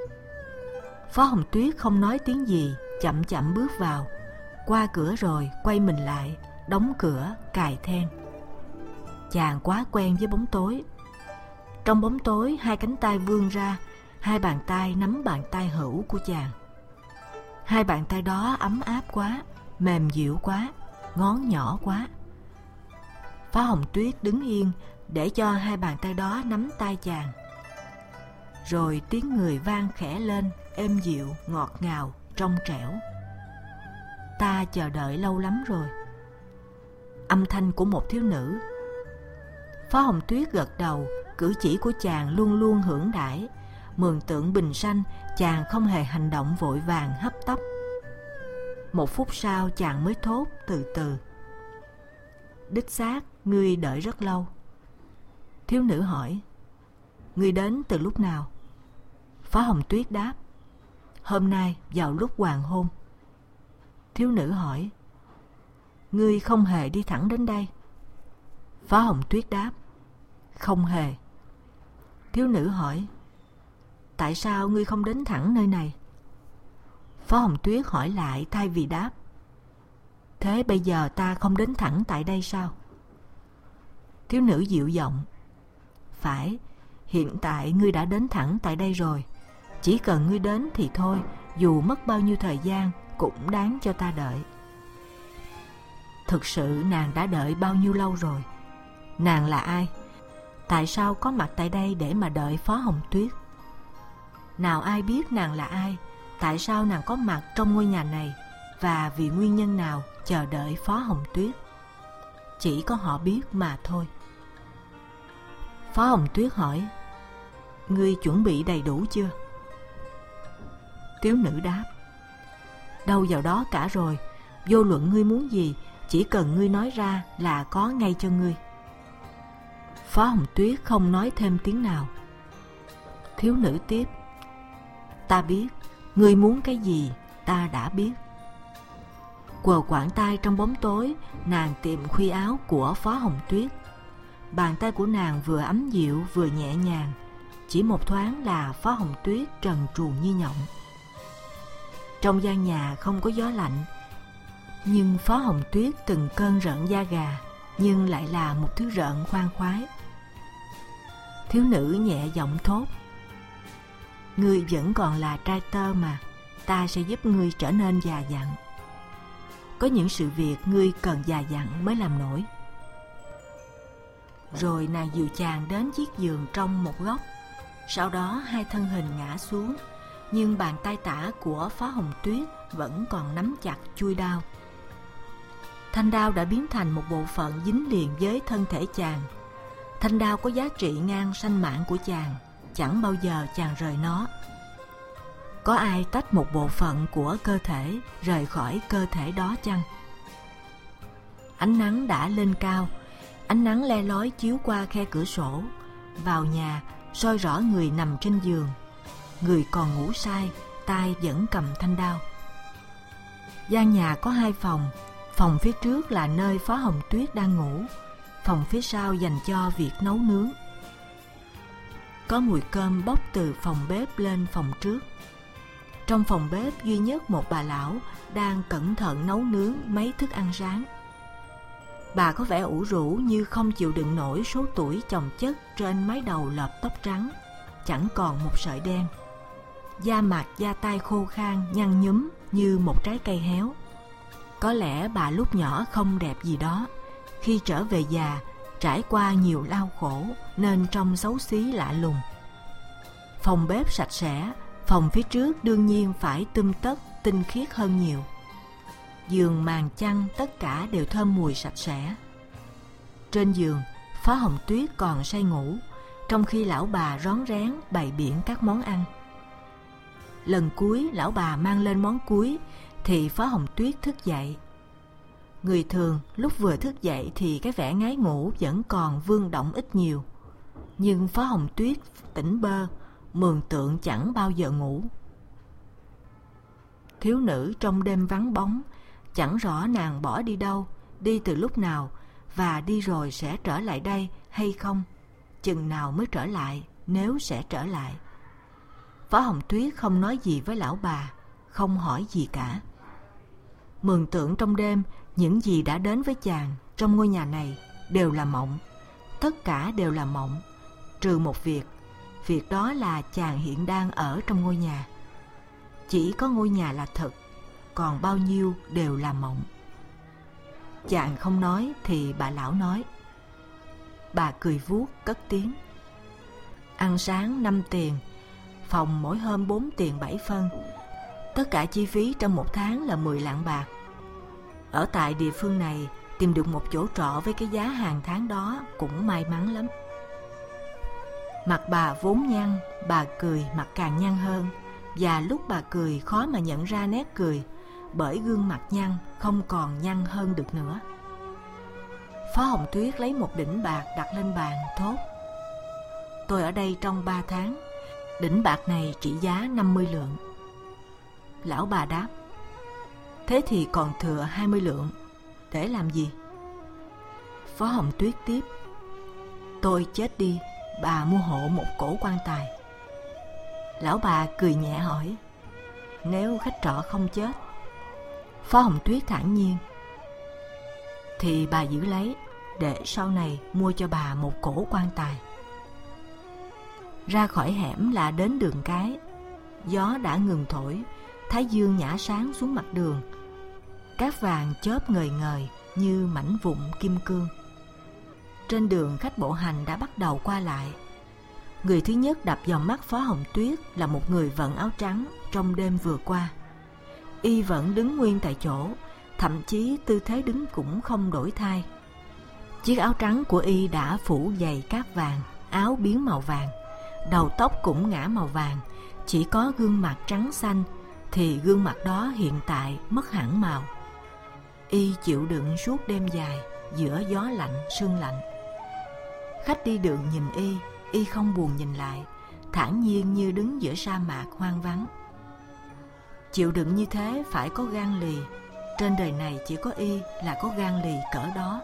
Phó Hồng Tuyết không nói tiếng gì, chậm chậm bước vào. Qua cửa rồi quay mình lại, đóng cửa, cài then. Chàng quá quen với bóng tối. Trong bóng tối, hai cánh tay vươn ra, hai bàn tay nắm bàn tay hữu của chàng. Hai bàn tay đó ấm áp quá, mềm dịu quá, ngón nhỏ quá. Phó Hồng Tuyết đứng yên để cho hai bàn tay đó nắm tay chàng. Rồi tiếng người vang khẽ lên, êm dịu, ngọt ngào, trong trẻo. Ta chờ đợi lâu lắm rồi. Âm thanh của một thiếu nữ. Phó Hồng Tuyết gật đầu, cử chỉ của chàng luôn luôn hưởng đãi. Mường tượng bình sanh, chàng không hề hành động vội vàng hấp tấp. Một phút sau chàng mới thốt từ từ. Đích xác, ngươi đợi rất lâu. Thiếu nữ hỏi. Ngươi đến từ lúc nào? Phó Hồng Tuyết đáp. Hôm nay vào lúc hoàng hôn. Thiếu nữ hỏi. Ngươi không hề đi thẳng đến đây? Phó Hồng Tuyết đáp. Không hề. Thiếu nữ hỏi. Tại sao ngươi không đến thẳng nơi này? Phó Hồng Tuyết hỏi lại thay vì đáp. Thế bây giờ ta không đến thẳng tại đây sao? Thiếu nữ dịu giọng. Phải, hiện tại ngươi đã đến thẳng tại đây rồi. Chỉ cần ngươi đến thì thôi, dù mất bao nhiêu thời gian cũng đáng cho ta đợi. Thực sự nàng đã đợi bao nhiêu lâu rồi? Nàng là ai? Tại sao có mặt tại đây để mà đợi Phó Hồng Tuyết? Nào ai biết nàng là ai? Tại sao nàng có mặt trong ngôi nhà này? Và vì nguyên nhân nào chờ đợi Phó Hồng Tuyết? Chỉ có họ biết mà thôi. Phó Hồng Tuyết hỏi: Ngươi chuẩn bị đầy đủ chưa? Thiếu nữ đáp: Đâu vào đó cả rồi, vô luận ngươi muốn gì, chỉ cần ngươi nói ra là có ngay cho ngươi. Phó Hồng Tuyết không nói thêm tiếng nào. Thiếu nữ tiếp: Ta biết, ngươi muốn cái gì, ta đã biết. Quờ quạng tay trong bóng tối, nàng tìm khuy áo của Phó Hồng Tuyết. Bàn tay của nàng vừa ấm dịu vừa nhẹ nhàng, chỉ một thoáng là Phó Hồng Tuyết trần truồng như nhộng. Trong gian nhà không có gió lạnh, nhưng Phó Hồng Tuyết từng cơn rợn da gà, nhưng lại là một thứ rợn khoan khoái. Thiếu nữ nhẹ giọng thốt: Ngươi vẫn còn là trai tơ mà, ta sẽ giúp ngươi trở nên già dặn. Có những sự việc ngươi cần già dặn mới làm nổi. Rồi nàng dìu chàng đến chiếc giường trong một góc. Sau đó hai thân hình ngã xuống, nhưng bàn tay tả của Phó Hồng Tuyết vẫn còn nắm chặt chuôi đao. Thanh đao đã biến thành một bộ phận dính liền với thân thể chàng. Thanh đao có giá trị ngang sanh mạng của chàng, chẳng bao giờ chàng rời nó. Có ai tách một bộ phận của cơ thể rời khỏi cơ thể đó chăng? Ánh nắng đã lên cao, ánh nắng le lói chiếu qua khe cửa sổ vào nhà, soi rõ người nằm trên giường. Người còn ngủ say, tay vẫn cầm thanh đao. Gian nhà có hai phòng. Phòng phía trước là nơi Phó Hồng Tuyết đang ngủ, phòng phía sau dành cho việc nấu nướng. Có mùi cơm bốc từ phòng bếp lên phòng trước. Trong phòng bếp duy nhất một bà lão đang cẩn thận nấu nướng mấy thức ăn sáng. Bà có vẻ ủ rũ như không chịu đựng nổi số tuổi chồng chất trên mái đầu lợp tóc trắng, chẳng còn một sợi đen. Da mặt da tay khô khan nhăn nhúm như một trái cây héo. Có lẽ bà lúc nhỏ không đẹp gì đó, khi trở về già trải qua nhiều đau khổ nên trông xấu xí lạ lùng. Phòng bếp sạch sẽ, phòng phía trước đương nhiên phải tươm tất tinh khiết hơn nhiều. Giường màn chăn tất cả đều thơm mùi sạch sẽ. Trên giường, Phó Hồng Tuyết còn say ngủ, trong khi lão bà rón rén bày biện các món ăn. Lần cuối lão bà mang lên món cuối thì Phó Hồng Tuyết thức dậy. Người thường lúc vừa thức dậy thì cái vẻ ngái ngủ vẫn còn vương động ít nhiều, nhưng Phó Hồng Tuyết tỉnh bơ, mường tượng chẳng bao giờ ngủ. Thiếu nữ trong đêm vắng bóng, chẳng rõ nàng bỏ đi đâu, đi từ lúc nào, và đi rồi sẽ trở lại đây hay không, chừng nào mới trở lại, nếu sẽ trở lại. Phó Hồng Tuyết không nói gì với lão bà, không hỏi gì cả. Mường tượng trong đêm những gì đã đến với chàng trong ngôi nhà này đều là mộng, tất cả đều là mộng, trừ một việc. Việc đó là chàng hiện đang ở trong ngôi nhà. Chỉ có ngôi nhà là thật, còn bao nhiêu đều là mộng. Chàng không nói thì bà lão nói. Bà cười vuốt cất tiếng: Ăn sáng năm tiền, phòng mỗi hôm bốn tiền bảy phân. Tất cả chi phí trong một tháng là mười lạng bạc. Ở tại địa phương này, tìm được một chỗ trọ với cái giá hàng tháng đó cũng may mắn lắm. Mặt bà vốn nhăn, bà cười mặt càng nhăn hơn, và lúc bà cười khó mà nhận ra nét cười, bởi gương mặt nhăn không còn nhăn hơn được nữa. Phó Hồng Tuyết lấy một đỉnh bạc đặt lên bàn thốt: Tôi ở đây trong ba tháng, đỉnh bạc này trị giá năm mươi lượng. Lão bà đáp: Thế thì còn thừa hai mươi lượng, để làm gì? Phó Hồng Tuyết tiếp: Tôi chết đi, bà mua hộ một cổ quan tài. Lão bà cười nhẹ hỏi: Nếu khách trọ không chết? Phó Hồng Tuyết thản nhiên: Thì bà giữ lấy, để sau này mua cho bà một cổ quan tài. Ra khỏi hẻm là đến đường cái. Gió đã ngừng thổi, thái dương nhả sáng xuống mặt đường. Cát vàng chớp ngời ngời như mảnh vụn kim cương. Trên đường khách bộ hành đã bắt đầu qua lại. Người thứ nhất đập vào mắt Phó Hồng Tuyết là một người vận áo trắng trong đêm vừa qua. Y vẫn đứng nguyên tại chỗ, thậm chí tư thế đứng cũng không đổi thay. Chiếc áo trắng của y đã phủ dày cát vàng, áo biến màu vàng, đầu tóc cũng ngả màu vàng, chỉ có gương mặt trắng xanh, thì gương mặt đó hiện tại mất hẳn màu. Y chịu đựng suốt đêm dài giữa gió lạnh sương lạnh. Khách đi đường nhìn y, y không buồn nhìn lại, thản nhiên như đứng giữa sa mạc hoang vắng. Chịu đựng như thế phải có gan lì, trên đời này chỉ có y là có gan lì cỡ đó.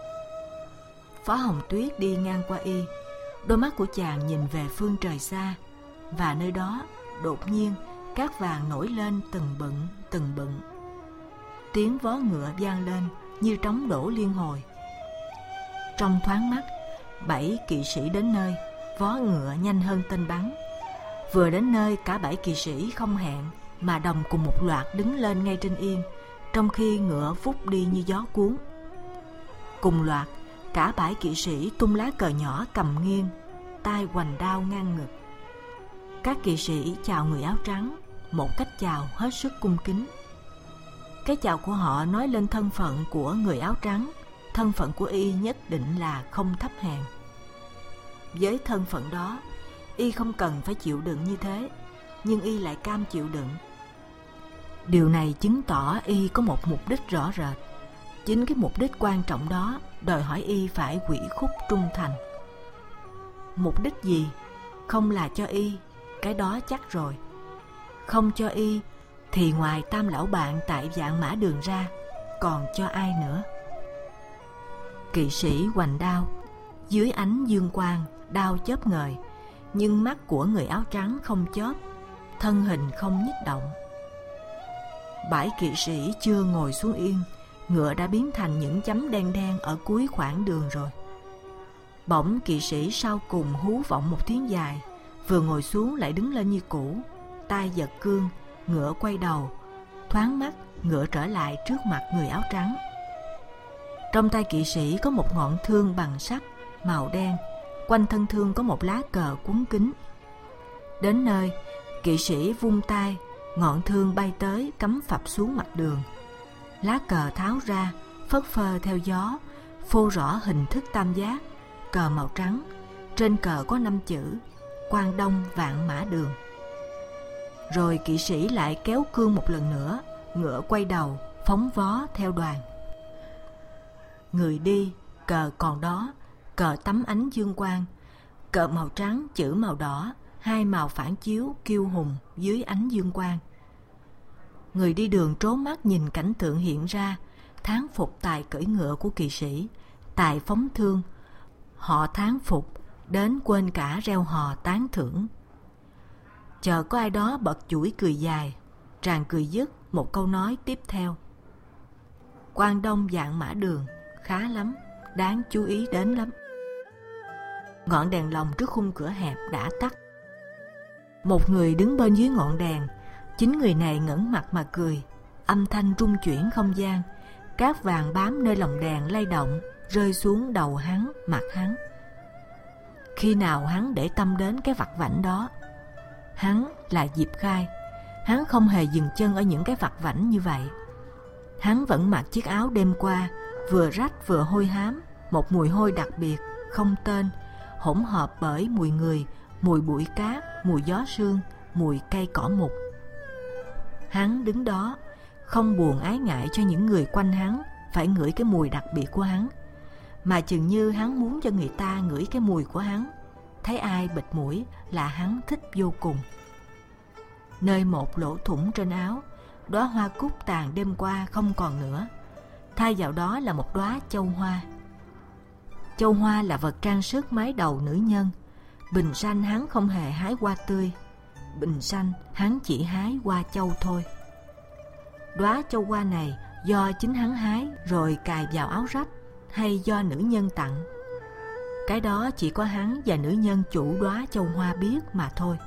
Phó Hồng Tuyết đi ngang qua y, đôi mắt của chàng nhìn về phương trời xa, và nơi đó đột nhiên cát vàng nổi lên từng bựng từng bựng. Tiếng vó ngựa vang lên như trống đổ liên hồi. Trong thoáng mắt, bảy kỵ sĩ đến nơi, vó ngựa nhanh hơn tên bắn. Vừa đến nơi, cả bảy kỵ sĩ không hẹn mà đồng cùng một loạt đứng lên ngay trên yên, trong khi ngựa vút đi như gió cuốn. Cùng loạt, cả bảy kỵ sĩ tung lá cờ nhỏ cầm nghiêng, tay hoành đao ngang ngực. Các kỵ sĩ chào người áo trắng một cách chào hết sức cung kính. Cái chào của họ nói lên thân phận của người áo trắng, thân phận của y nhất định là không thấp hèn. Với thân phận đó, y không cần phải chịu đựng như thế, nhưng y lại cam chịu đựng. Điều này chứng tỏ y có một mục đích rõ rệt. Chính cái mục đích quan trọng đó đòi hỏi y phải ủy khúc trung thành. Mục đích gì? Không là cho y, cái đó chắc rồi. Không cho y thì ngoài tam lão bạn tại Vạn Mã Đường ra, còn cho ai nữa? Kỵ sĩ hoành đao, dưới ánh dương quang, đao chớp ngời, nhưng mắt của người áo trắng không chớp, thân hình không nhích động. Bảy kỵ sĩ chưa ngồi xuống yên, ngựa đã biến thành những chấm đen đen ở cuối khoảng đường rồi. Bỗng kỵ sĩ sau cùng hú vọng một tiếng dài, vừa ngồi xuống lại đứng lên như cũ, tay giật cương, ngựa quay đầu, thoáng mắt ngựa trở lại trước mặt người áo trắng. Trong tay kỵ sĩ có một ngọn thương bằng sắt màu đen, quanh thân thương có một lá cờ quấn kín. Đến nơi, kỵ sĩ vung tay, ngọn thương bay tới cắm phập xuống mặt đường. Lá cờ tháo ra, phất phơ theo gió, phô rõ hình thức tam giác, cờ màu trắng. Trên cờ có năm chữ: Quang Đông Vạn Mã Đường. Rồi kỵ sĩ lại kéo cương một lần nữa, ngựa quay đầu, phóng vó theo đoàn. Người đi, cờ còn đó, cờ tắm ánh dương quang, cờ màu trắng, chữ màu đỏ, hai màu phản chiếu kiêu hùng dưới ánh dương quang. Người đi đường trố mắt nhìn cảnh tượng hiện ra, thán phục tài cưỡi ngựa của kỵ sĩ, tài phóng thương. Họ thán phục đến quên cả reo hò tán thưởng. Chờ có ai đó bật chuỗi cười dài, tràng cười dứt một câu nói tiếp theo: Quang Đông Vạn Mã Đường, khá lắm, đáng chú ý đến lắm. Ngọn đèn lồng trước khung cửa hẹp đã tắt. Một người đứng bên dưới ngọn đèn, chính người này ngẩng mặt mà cười, âm thanh rung chuyển không gian, cát vàng bám nơi lồng đèn lay động, rơi xuống đầu hắn, mặt hắn. Khi nào hắn để tâm đến cái vặt vãnh đó? Hắn là Diệp Khai. Hắn không hề dừng chân ở những cái vặt vãnh như vậy. Hắn vẫn mặc chiếc áo đêm qua, vừa rách vừa hôi hám, một mùi hôi đặc biệt, không tên, hỗn hợp bởi mùi người, mùi bụi cát, mùi gió sương, mùi cây cỏ mục. Hắn đứng đó, không buồn ái ngại cho những người quanh hắn phải ngửi cái mùi đặc biệt của hắn, mà chừng như hắn muốn cho người ta ngửi cái mùi của hắn. Thấy ai bịt mũi là hắn thích vô cùng. Nơi một lỗ thủng trên áo, đóa hoa cúc tàn đêm qua không còn nữa, thay vào đó là một đóa châu hoa. Châu hoa là vật trang sức mái đầu nữ nhân. Bình sanh hắn không hề hái hoa tươi, bình sanh hắn chỉ hái hoa châu thôi. Đóa châu hoa này do chính hắn hái rồi cài vào áo rách, hay do nữ nhân tặng? Cái đó chỉ có hắn và nữ nhân chủ đóa châu hoa biết mà thôi.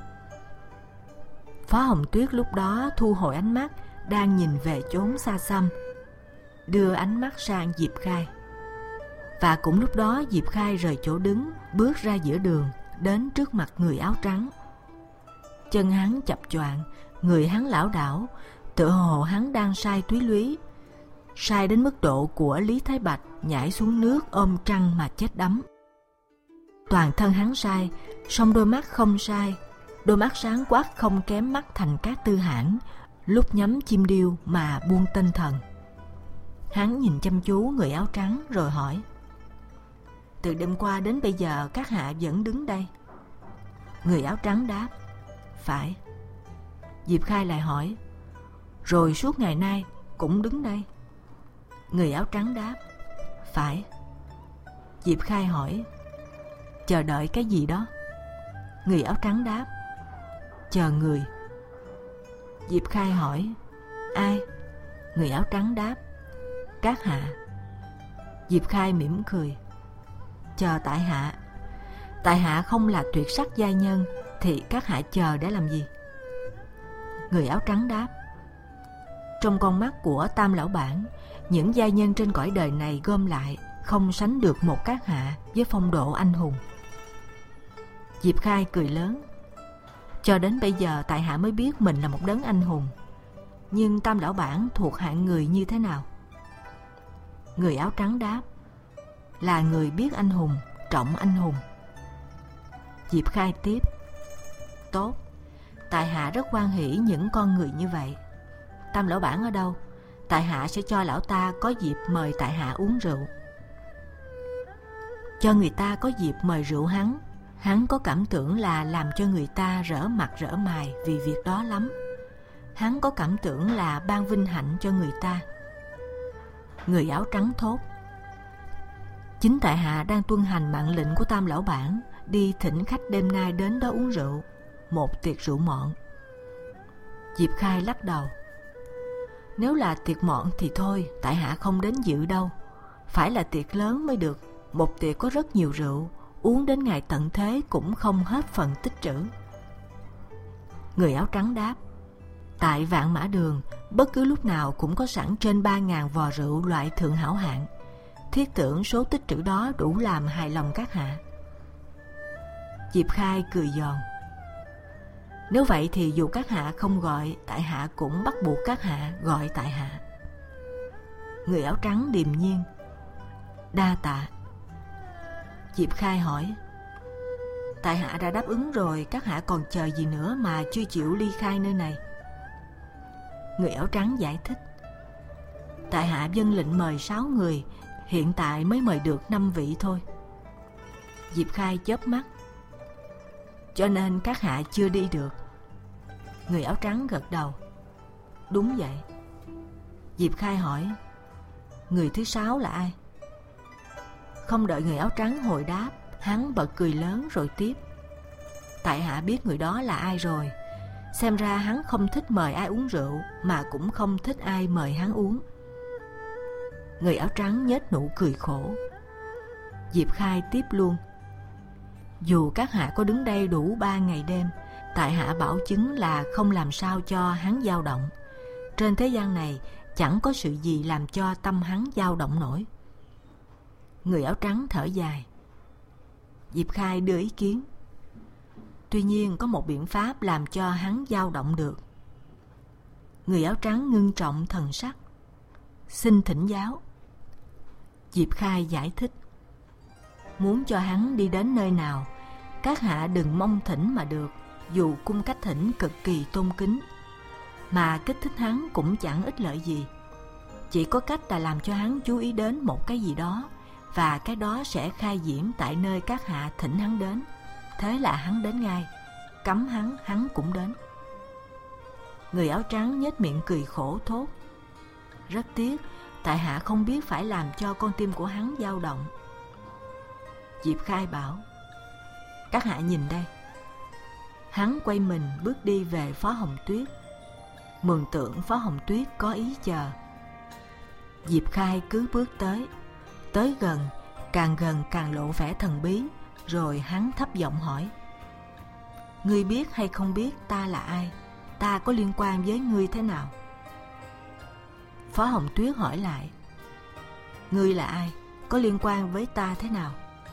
Phó Hồng Tuyết lúc đó thu hồi ánh mắt, đang nhìn về chốn xa xăm, đưa ánh mắt sang Diệp Khai. Và cũng lúc đó Diệp Khai rời chỗ đứng, bước ra giữa đường, đến trước mặt người áo trắng. Chân hắn chập choạng, người hắn lảo đảo, tựa hồ hắn đang sai túy lúy, sai đến mức độ của Lý Thái Bạch nhảy xuống nước ôm trăng mà chết đắm. Toàn thân hắn sai, song đôi mắt không sai. Đôi mắt sáng quắc không kém mắt Thành Cát Tư Hãn, lúc nhắm chim điêu mà buông tinh thần. Hắn nhìn chăm chú người áo trắng rồi hỏi: từ đêm qua đến bây giờ các hạ vẫn đứng đây? Người áo trắng đáp: phải. Diệp Khai lại hỏi: rồi suốt ngày nay cũng đứng đây? Người áo trắng đáp: phải. Diệp Khai hỏi: chờ đợi cái gì đó? Người áo trắng đáp: chờ người. Diệp Khai hỏi: ai? Người áo trắng đáp: các hạ. Diệp Khai mỉm cười: chờ tại hạ. Tại hạ không là tuyệt sắc giai nhân thì các hạ chờ để làm gì? Người áo trắng đáp: trong con mắt của Tam lão bản, những giai nhân trên cõi đời này gom lại không sánh được một các hạ với phong độ anh hùng. Diệp Khai cười lớn: cho đến bây giờ tại hạ mới biết mình là một đấng anh hùng. Nhưng Tam lão bản thuộc hạng người như thế nào? Người áo trắng đáp: là người biết anh hùng, trọng anh hùng. Diệp Khai tiếp: tốt, tại hạ rất hoan hỉ những con người như vậy. Tam lão bản ở đâu? Tại hạ sẽ cho lão ta có dịp mời tại hạ uống rượu. Cho người ta có dịp mời rượu hắn, hắn có cảm tưởng là làm cho người ta rỡ mặt rỡ mày vì việc đó lắm. Hắn có cảm tưởng là ban vinh hạnh cho người ta. Người áo trắng thốt: chính tại hạ đang tuân hành mạng lệnh của Tam lão bản, đi thỉnh khách đêm nay đến đó uống rượu, một tiệc rượu mọn. Diệp Khai lắc đầu: nếu là tiệc mọn thì thôi, tại hạ không đến dự đâu. Phải là tiệc lớn mới được. Một tiệc có rất nhiều rượu, uống đến ngày tận thế cũng không hết phần tích trữ. Người áo trắng đáp: tại Vạn Mã Đường, bất cứ lúc nào cũng có sẵn trên ba ngàn vò rượu loại thượng hảo hạng. Thiết tưởng số tích trữ đó đủ làm hài lòng các hạ. Diệp Khai cười giòn: nếu vậy thì dù các hạ không gọi, tại hạ cũng bắt buộc các hạ gọi tại hạ. Người áo trắng điềm nhiên: đa tạ. Diệp Khai hỏi: tại hạ đã đáp ứng rồi, các hạ còn chờ gì nữa mà chưa chịu ly khai nơi này? Người áo trắng giải thích: tại hạ vâng lệnh mời sáu người, hiện tại mới mời được năm vị thôi. Diệp Khai chớp mắt: cho nên các hạ chưa đi được. Người áo trắng gật đầu: đúng vậy. Diệp Khai hỏi: người thứ sáu là ai? Không đợi người áo trắng hồi đáp, hắn bật cười lớn rồi tiếp: tại hạ biết người đó là ai rồi. Xem ra hắn không thích mời ai uống rượu, mà cũng không thích ai mời hắn uống. Người áo trắng nhếch nụ cười khổ. Diệp Khai tiếp luôn: dù các hạ có đứng đây đủ ba ngày đêm, tại hạ bảo chứng là không làm sao cho hắn dao động. Trên thế gian này chẳng có sự gì làm cho tâm hắn dao động nổi. Người áo trắng thở dài. Diệp Khai đưa ý kiến: tuy nhiên có một biện pháp làm cho hắn dao động được. Người áo trắng ngưng trọng thần sắc: xin thỉnh giáo. Diệp Khai giải thích: muốn cho hắn đi đến nơi nào, các hạ đừng mong thỉnh mà được, dù cung cách thỉnh cực kỳ tôn kính. Mà kích thích hắn cũng chẳng ích lợi gì. Chỉ có cách là làm cho hắn chú ý đến một cái gì đó, và cái đó sẽ khai diễn tại nơi các hạ thỉnh hắn đến. Thế là hắn đến ngay. Cấm hắn, hắn cũng đến. Người áo trắng nhếch miệng cười khổ thốt: rất tiếc, tại hạ không biết phải làm cho con tim của hắn dao động. Diệp Khai bảo: các hạ nhìn đây. Hắn quay mình bước đi về Phó Hồng Tuyết. Mường tượng Phó Hồng Tuyết có ý chờ. Diệp Khai cứ bước tới. Tới gần, càng gần càng lộ vẻ thần bí. Rồi hắn thấp giọng hỏi: ngươi biết hay không biết ta là ai? Ta có liên quan với ngươi thế nào? Phó Hồng Tuyết hỏi lại: ngươi là ai? Có liên quan với ta thế nào?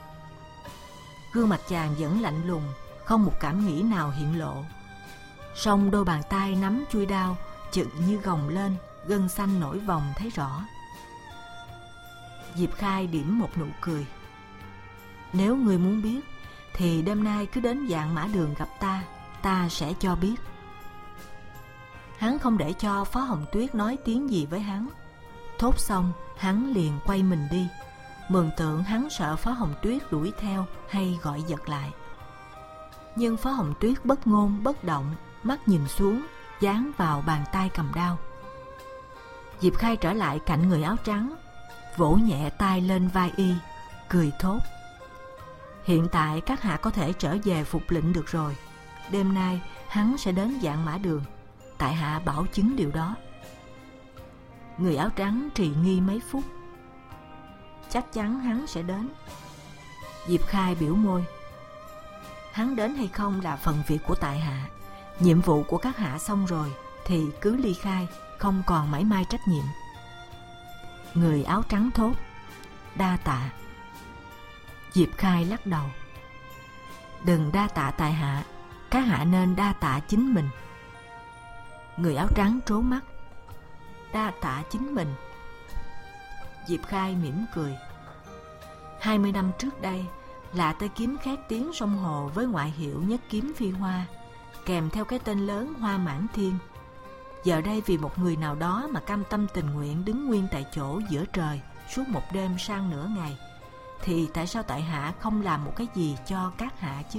Gương mặt chàng vẫn lạnh lùng, không một cảm nghĩ nào hiện lộ. Song đôi bàn tay nắm chuôi đao chực như gồng lên, gân xanh nổi vòng thấy rõ. Diệp Khai điểm một nụ cười: nếu ngươi muốn biết, thì đêm nay cứ đến Vạn Mã Đường gặp ta, ta sẽ cho biết. Hắn không để cho Phó Hồng Tuyết nói tiếng gì với hắn. Thốt xong, hắn liền quay mình đi, mường tượng hắn sợ Phó Hồng Tuyết đuổi theo hay gọi giật lại. Nhưng Phó Hồng Tuyết bất ngôn bất động, mắt nhìn xuống, dán vào bàn tay cầm đao. Diệp Khai trở lại cạnh người áo trắng, vỗ nhẹ tay lên vai y, cười thốt: hiện tại các hạ có thể trở về phục lệnh được rồi. Đêm nay hắn sẽ đến Vạn Mã Đường, tại hạ bảo chứng điều đó. Người áo trắng trì nghi mấy phút. Chắc chắn hắn sẽ đến. Diệp Khai biểu môi: hắn đến hay không là phần việc của tại hạ. Nhiệm vụ của các hạ xong rồi thì cứ ly khai, không còn mảy may trách nhiệm. Người áo trắng thốt: đa tạ. Diệp Khai lắc đầu: đừng đa tạ tại hạ, các hạ nên đa tạ chính mình. Người áo trắng trố mắt: đa tạ chính mình. Diệp Khai mỉm cười: hai mươi năm trước đây, là tay kiếm khét tiếng sông Hồ với ngoại hiệu Nhất Kiếm Phi Hoa, kèm theo cái tên lớn Hoa Mãn Thiên. Giờ đây vì một người nào đó mà cam tâm tình nguyện đứng nguyên tại chỗ giữa trời suốt một đêm sang nửa ngày, thì tại sao tại hạ không làm một cái gì cho các hạ chứ?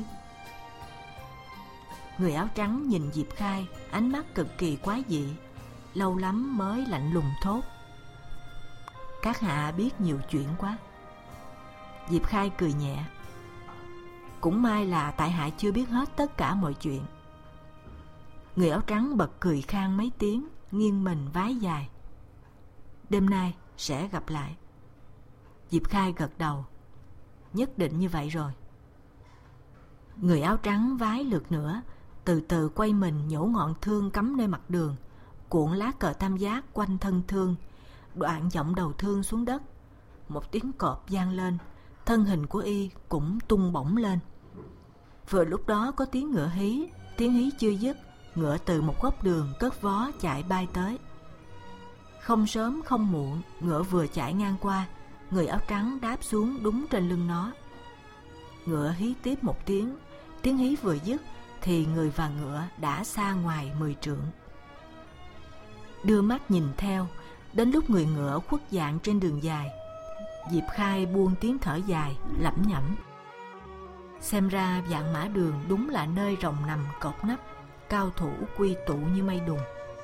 Người áo trắng nhìn Diệp Khai, ánh mắt cực kỳ quái dị, lâu lắm mới lạnh lùng thốt: các hạ biết nhiều chuyện quá. Diệp Khai cười nhẹ: cũng may là tại hạ chưa biết hết tất cả mọi chuyện. Người áo trắng bật cười khang mấy tiếng, nghiêng mình vái dài: đêm nay sẽ gặp lại. Diệp Khai gật đầu: nhất định như vậy rồi. Người áo trắng vái lượt nữa, từ từ quay mình nhổ ngọn thương cắm nơi mặt đường, cuộn lá cờ tam giác quanh thân thương, đoạn giọng đầu thương xuống đất. Một tiếng cọp vang lên, thân hình của y cũng tung bổng lên. Vừa lúc đó có tiếng ngựa hí, tiếng hí chưa dứt, ngựa từ một góc đường cất vó chạy bay tới. Không sớm không muộn, ngựa vừa chạy ngang qua, người áo trắng đáp xuống đúng trên lưng nó. Ngựa hí tiếp một tiếng, tiếng hí vừa dứt thì người và ngựa đã xa ngoài mười trượng. Đưa mắt nhìn theo, đến lúc người ngựa khuất dạng trên đường dài, Diệp Khai buông tiếng thở dài, lẩm nhẩm: xem ra Vạn Mã Đường đúng là nơi rồng nằm cọp nấp, cao thủ quy tụ như mây đùng.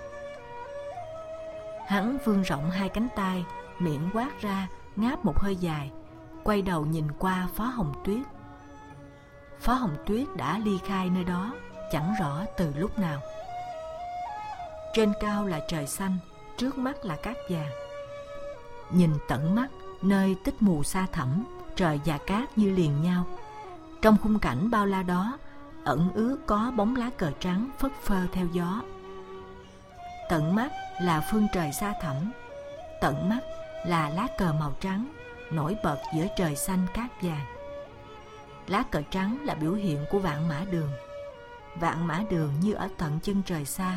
Hắn vươn rộng hai cánh tay, miệng quát ra, ngáp một hơi dài, quay đầu nhìn qua Phó Hồng Tuyết. Phó Hồng Tuyết đã ly khai nơi đó, chẳng rõ từ lúc nào. Trên cao là trời xanh, trước mắt là cát vàng. Nhìn tận mắt, nơi tích mù sa thẳm, trời và cát như liền nhau. Trong khung cảnh bao la đó, ẩn ước có bóng lá cờ trắng phất phơ theo gió. Tận mắt là phương trời xa thẳm, tận mắt là lá cờ màu trắng nổi bật giữa trời xanh cát vàng. Lá cờ trắng là biểu hiện của Vạn Mã Đường. Vạn Mã Đường như ở tận chân trời xa.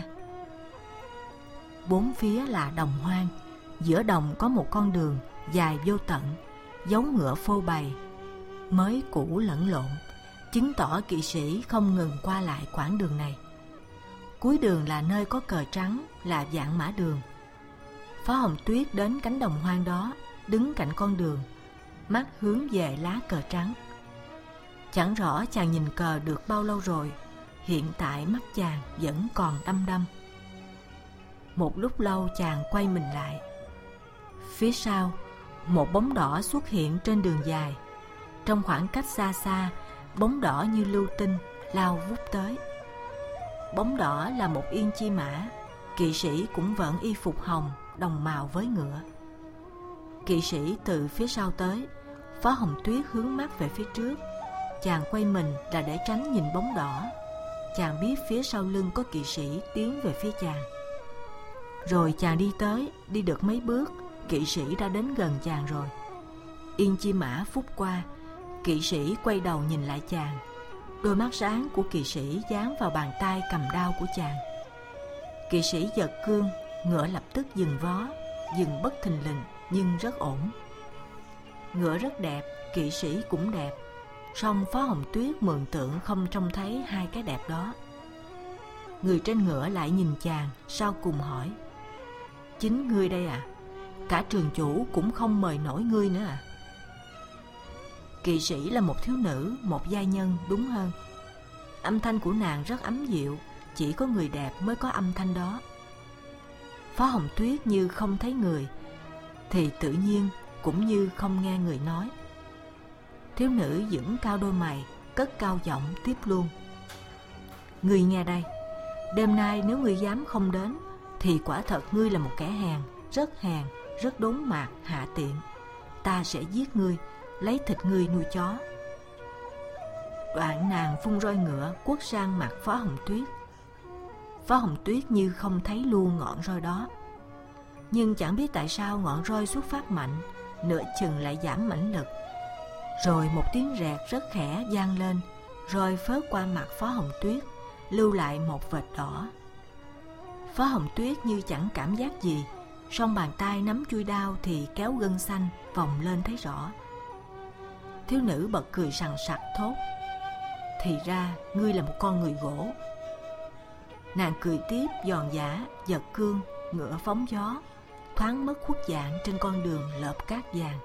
Bốn phía là đồng hoang, giữa đồng có một con đường dài vô tận, dấu ngựa phô bày, mới cũ lẫn lộn, chứng tỏ kỵ sĩ không ngừng qua lại quãng đường này. Cuối đường là nơi có cờ trắng, là Vạn Mã Đường. Phó Hồng Tuyết đến cánh đồng hoang đó, đứng cạnh con đường, mắt hướng về lá cờ trắng. Chẳng rõ chàng nhìn cờ được bao lâu rồi, hiện tại mắt chàng vẫn còn đăm đăm. Một lúc lâu chàng quay mình lại. Phía sau, một bóng đỏ xuất hiện trên đường dài. Trong khoảng cách xa xa, bóng đỏ như lưu tinh lao vút tới. Bóng đỏ là một yên chi mã, kỵ sĩ cũng vận y phục hồng đồng màu với ngựa. Kỵ sĩ từ phía sau tới, Phó Hồng Tuyết hướng mắt về phía trước. Chàng quay mình là để tránh nhìn bóng đỏ. Chàng biết phía sau lưng có kỵ sĩ tiến về phía chàng. Rồi chàng đi tới, đi được mấy bước, kỵ sĩ đã đến gần chàng rồi. Yên chi mã phút qua, kỵ sĩ quay đầu nhìn lại chàng. Đôi mắt sáng của kỵ sĩ dán vào bàn tay cầm đao của chàng. Kỵ sĩ giật cương, ngựa lập tức dừng vó, dừng bất thình lình nhưng rất ổn. Ngựa rất đẹp, kỵ sĩ cũng đẹp. Song Phó Hồng Tuyết mường tượng không trông thấy hai cái đẹp đó. Người trên ngựa lại nhìn chàng, sau cùng hỏi: Chính ngươi đây à? Cả trường chủ cũng không mời nổi ngươi nữa à? Kỵ sĩ là một thiếu nữ, một giai nhân đúng hơn. Âm thanh của nàng rất ấm dịu, chỉ có người đẹp mới có âm thanh đó. Phó Hồng Tuyết như không thấy người, thì tự nhiên cũng như không nghe người nói. Thiếu nữ vững cao đôi mày, cất cao giọng tiếp luôn: Ngươi nghe đây, đêm nay nếu ngươi dám không đến, thì quả thật ngươi là một kẻ hèn, rất hèn, rất đốn mạt, hạ tiện. Ta sẽ giết ngươi, lấy thịt ngươi nuôi chó. Đoạn nàng vung roi ngựa quất sang mặt Phó Hồng Tuyết. Phó Hồng Tuyết như không thấy luôn ngọn roi đó, nhưng chẳng biết tại sao ngọn roi xuất phát mạnh, nửa chừng lại giảm mãnh lực. Rồi một tiếng rẹt rất khẽ vang lên, roi phớt qua mặt Phó Hồng Tuyết, lưu lại một vệt đỏ. Phó Hồng Tuyết như chẳng cảm giác gì, song bàn tay nắm chuôi đao thì kéo gân xanh vòng lên thấy rõ. Thiếu nữ bật cười sằng sặc thốt: Thì ra ngươi là một con người gỗ. Nàng cười tiếp giòn giã, giật cương, ngựa phóng gió, thoáng mất khuất dạng trên con đường lợp cát vàng.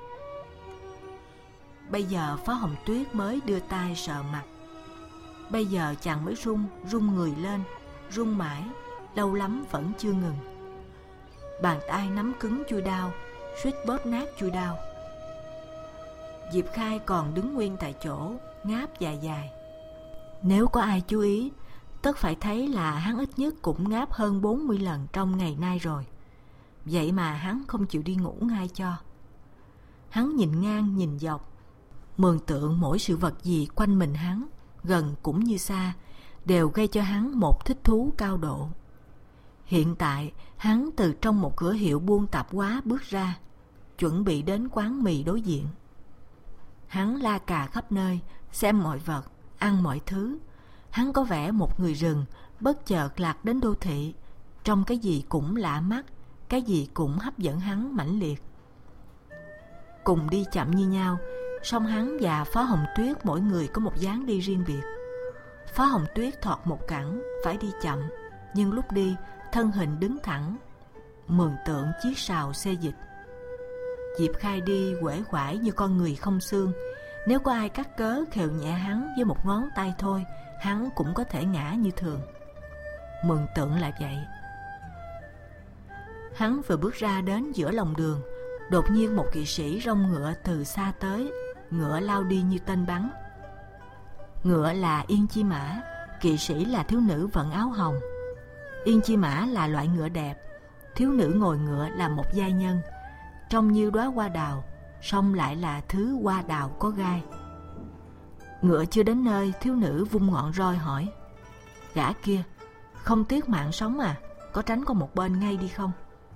Bây giờ Phó Hồng Tuyết mới đưa tay sờ mặt. Bây giờ chàng mới run, run người lên, run mãi, lâu lắm vẫn chưa ngừng. Bàn tay nắm cứng chuôi đao, suýt bóp nát chuôi đao. Diệp Khai còn đứng nguyên tại chỗ, ngáp dài dài. Nếu có ai chú ý, tất phải thấy là hắn ít nhất cũng ngáp hơn bốn mươi lần trong ngày nay rồi. Vậy mà hắn không chịu đi ngủ ngay cho. Hắn nhìn ngang nhìn dọc, mường tượng mỗi sự vật gì quanh mình hắn, gần cũng như xa, đều gây cho hắn một thích thú cao độ. Hiện tại hắn từ trong một cửa hiệu buôn tạp hóa bước ra, chuẩn bị đến quán mì đối diện. Hắn la cà khắp nơi, xem mọi vật, ăn mọi thứ. Hắn có vẻ một người rừng bất chợt lạc đến đô thị, trông cái gì cũng lạ mắt, cái gì cũng hấp dẫn hắn mãnh liệt. Cùng đi chậm như nhau, song hắn và Phó Hồng Tuyết mỗi người có một dáng đi riêng biệt. Phó Hồng Tuyết thọt một cẳng, phải đi chậm, nhưng lúc đi thân hình đứng thẳng, mường tượng chiếc sào xê dịch. Diệp Khai đi uể oải như con người không xương. Nếu có ai cắt cớ khều nhẹ hắn với một ngón tay thôi, hắn cũng có thể ngã như thường. Mường tượng là vậy. Hắn vừa bước ra đến giữa lòng đường, đột nhiên một kỵ sĩ rông ngựa từ xa tới, ngựa lao đi như tên bắn. Ngựa là Yên Chi Mã, kỵ sĩ là thiếu nữ vận áo hồng. Yên Chi Mã là loại ngựa đẹp, thiếu nữ ngồi ngựa là một giai nhân, trông như đóa hoa đào, song lại là thứ hoa đào có gai. Ngựa chưa đến nơi, thiếu nữ vung ngọn roi hỏi: Gã kia, không tiếc mạng sống à? Có tránh qua một bên ngay đi không?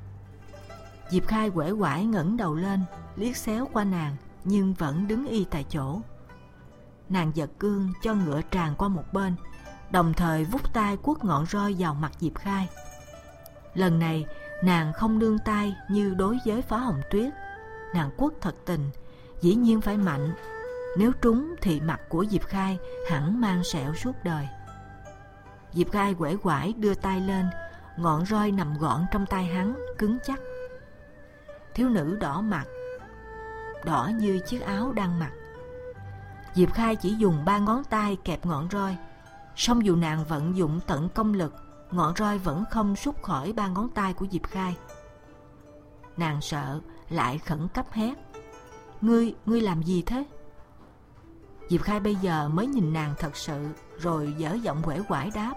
Diệp Khai uể oải ngẩng đầu lên, liếc xéo qua nàng, nhưng vẫn đứng y tại chỗ. Nàng giật cương cho ngựa tràn qua một bên, đồng thời vút tay quất ngọn roi vào mặt Diệp Khai. Lần này nàng không nương tay như đối với Phó Hồng Tuyết. Nàng quất thật tình, dĩ nhiên phải mạnh. Nếu trúng thì mặt của Diệp Khai hẳn mang sẹo suốt đời. Diệp Khai uể oải đưa tay lên, ngọn roi nằm gọn trong tay hắn, cứng chắc. Thiếu nữ đỏ mặt, đỏ như chiếc áo đang mặc. Diệp Khai chỉ dùng ba ngón tay kẹp ngọn roi, song dù nàng vận dụng tận công lực, ngọn roi vẫn không rút khỏi ba ngón tay của Diệp Khai. Nàng sợ, lại khẩn cấp hét: Ngươi, ngươi làm gì thế? Diệp Khai bây giờ mới nhìn nàng thật sự, rồi dở giọng uể oải đáp: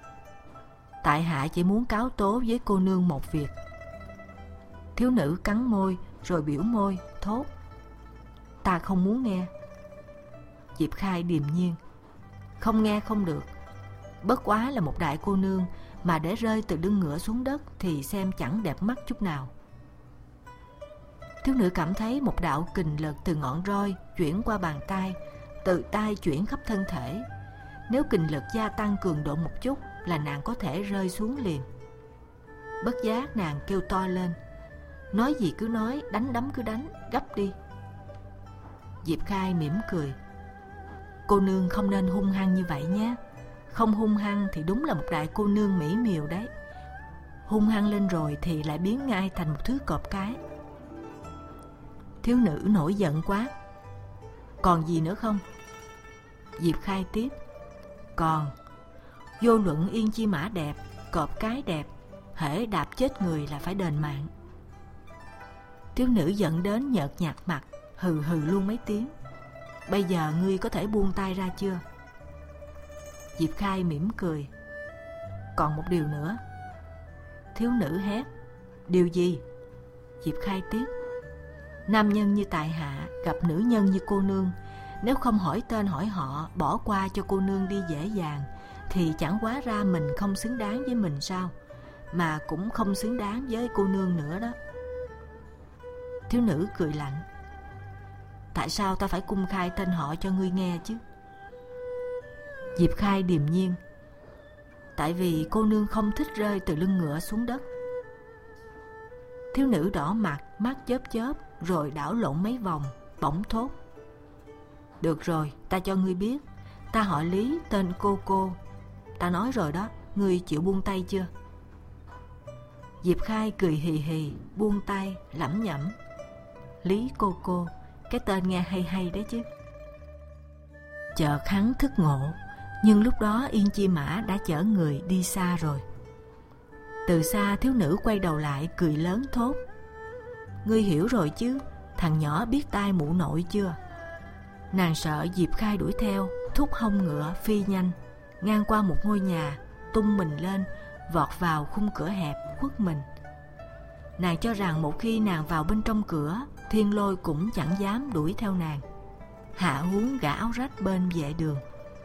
Tại hạ chỉ muốn cáo tố với cô nương một việc. Thiếu nữ cắn môi, rồi biểu môi, thốt: Ta không muốn nghe. Diệp Khai điềm nhiên: Không nghe không được. Bất quá là một đại cô nương, mà để rơi từ lưng ngựa xuống đất thì xem chẳng đẹp mắt chút nào. Thiếu nữ cảm thấy một đạo kình lực từ ngọn roi chuyển qua bàn tay, từ tay chuyển khắp thân thể. Nếu kình lực gia tăng cường độ một chút là nàng có thể rơi xuống liền. Bất giác nàng kêu to lên: Nói gì cứ nói, đánh đấm cứ đánh, gấp đi. Diệp Khai mỉm cười: Cô nương không nên hung hăng như vậy nhé. Không hung hăng thì đúng là một đại cô nương mỹ miều đấy. Hung hăng lên rồi thì lại biến ngay thành một thứ cọp cái. Thiếu nữ nổi giận quá. Còn gì nữa không? Diệp Khai tiếp. Còn. Vô luận yên chi mã đẹp, cọp cái đẹp, hễ đạp chết người là phải đền mạng. Thiếu nữ giận đến nhợt nhạt mặt, hừ hừ luôn mấy tiếng. Bây giờ ngươi có thể buông tay ra chưa? Diệp Khai mỉm cười. Còn một điều nữa. Thiếu nữ hét. Điều gì? Diệp Khai tiếp. Nam nhân như tại hạ gặp nữ nhân như cô nương, nếu không hỏi tên hỏi họ, bỏ qua cho cô nương đi dễ dàng, thì chẳng hóa ra mình không xứng đáng với mình sao? Mà cũng không xứng đáng với cô nương nữa đó. Thiếu nữ cười lạnh. Tại sao ta phải cung khai tên họ cho ngươi nghe chứ? Diệp Khai điềm nhiên. Tại vì cô nương không thích rơi từ lưng ngựa xuống đất. Thiếu nữ đỏ mặt, mắt chớp chớp, rồi đảo lộn mấy vòng, bỗng thốt. Được rồi, ta cho ngươi biết, ta họ Lý, tên Cô Cô. Ta nói rồi đó, ngươi chịu buông tay chưa? Diệp Khai cười hì hì, buông tay, lẩm nhẩm. Lý Cô Cô, cái tên nghe hay hay đấy chứ. Chợt hắn thức ngộ, nhưng lúc đó Yên Chi Mã đã chở người đi xa rồi. Từ xa thiếu nữ quay đầu lại cười lớn thốt. Ngươi hiểu rồi chứ, thằng nhỏ biết tai mụ nội chưa? Nàng sợ Diệp Khai đuổi theo, thúc hông ngựa phi nhanh, ngang qua một ngôi nhà, tung mình lên, vọt vào khung cửa hẹp khuất mình. Nàng cho rằng một khi nàng vào bên trong cửa, Thiên Lôi cũng chẳng dám đuổi theo nàng. Hạ huống gã áo rách bên vệ đường.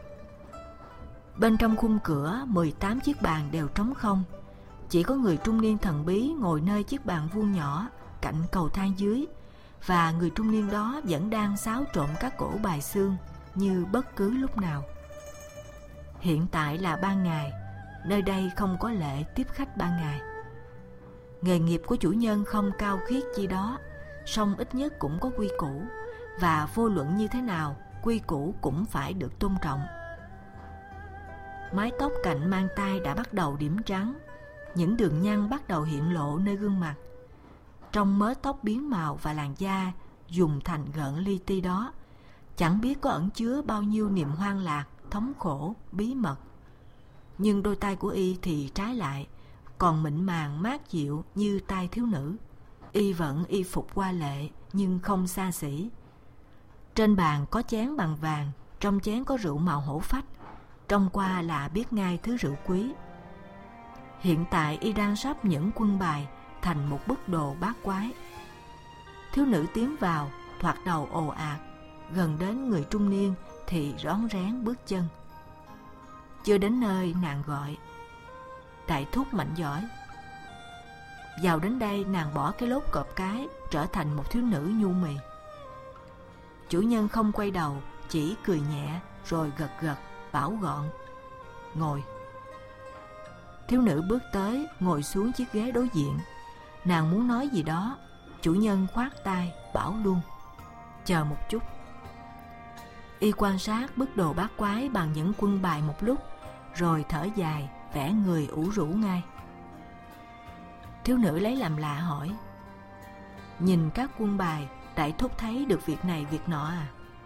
Bên trong khung cửa, mười tám chiếc bàn đều trống không. Chỉ có người trung niên thần bí ngồi nơi chiếc bàn vuông nhỏ cạnh cầu thang dưới, và người trung niên đó vẫn đang xáo trộn các cỗ bài xương như bất cứ lúc nào. Hiện tại là ban ngày, nơi đây không có lệ tiếp khách ban ngày. Nghề nghiệp của chủ nhân không cao khiết chi đó, song ít nhất cũng có quy củ, và vô luận như thế nào, quy củ cũng phải được tôn trọng. Mái tóc cạnh mang tai đã bắt đầu điểm trắng, những đường nhăn bắt đầu hiện lộ nơi gương mặt. Trong mớ tóc biến màu và làn da dùng thành gợn li ti đó, chẳng biết có ẩn chứa bao nhiêu niềm hoang lạc, thống khổ, bí mật. Nhưng đôi tay của y thì trái lại, còn mịn màng mát dịu như tay thiếu nữ. Y vẫn y phục hoa lệ nhưng không xa xỉ. Trên bàn có chén bằng vàng, trong chén có rượu màu hổ phách, trông qua là biết ngay thứ rượu quý. Hiện tại y đang sắp những quân bài thành một bức đồ bát quái. Thiếu nữ tiến vào, thoạt đầu ồ ạt, gần đến người trung niên thì rón rén bước chân. Chưa đến nơi nàng gọi. Đại thúc mạnh giỏi. Vào đến đây nàng bỏ cái lốt cọp cái, trở thành một thiếu nữ nhu mì. Chủ nhân không quay đầu, chỉ cười nhẹ rồi gật gật, bảo gọn. Ngồi. Thiếu nữ bước tới, ngồi xuống chiếc ghế đối diện. Nàng muốn nói gì đó, chủ nhân khoát tay, bảo luôn. Chờ một chút. Y quan sát bức đồ bát quái bằng những quân bài một lúc, rồi thở dài, vẽ người ủ rũ ngay. Thiếu nữ lấy làm lạ hỏi. Nhìn các quân bài, đại thúc thấy được việc này việc nọ à?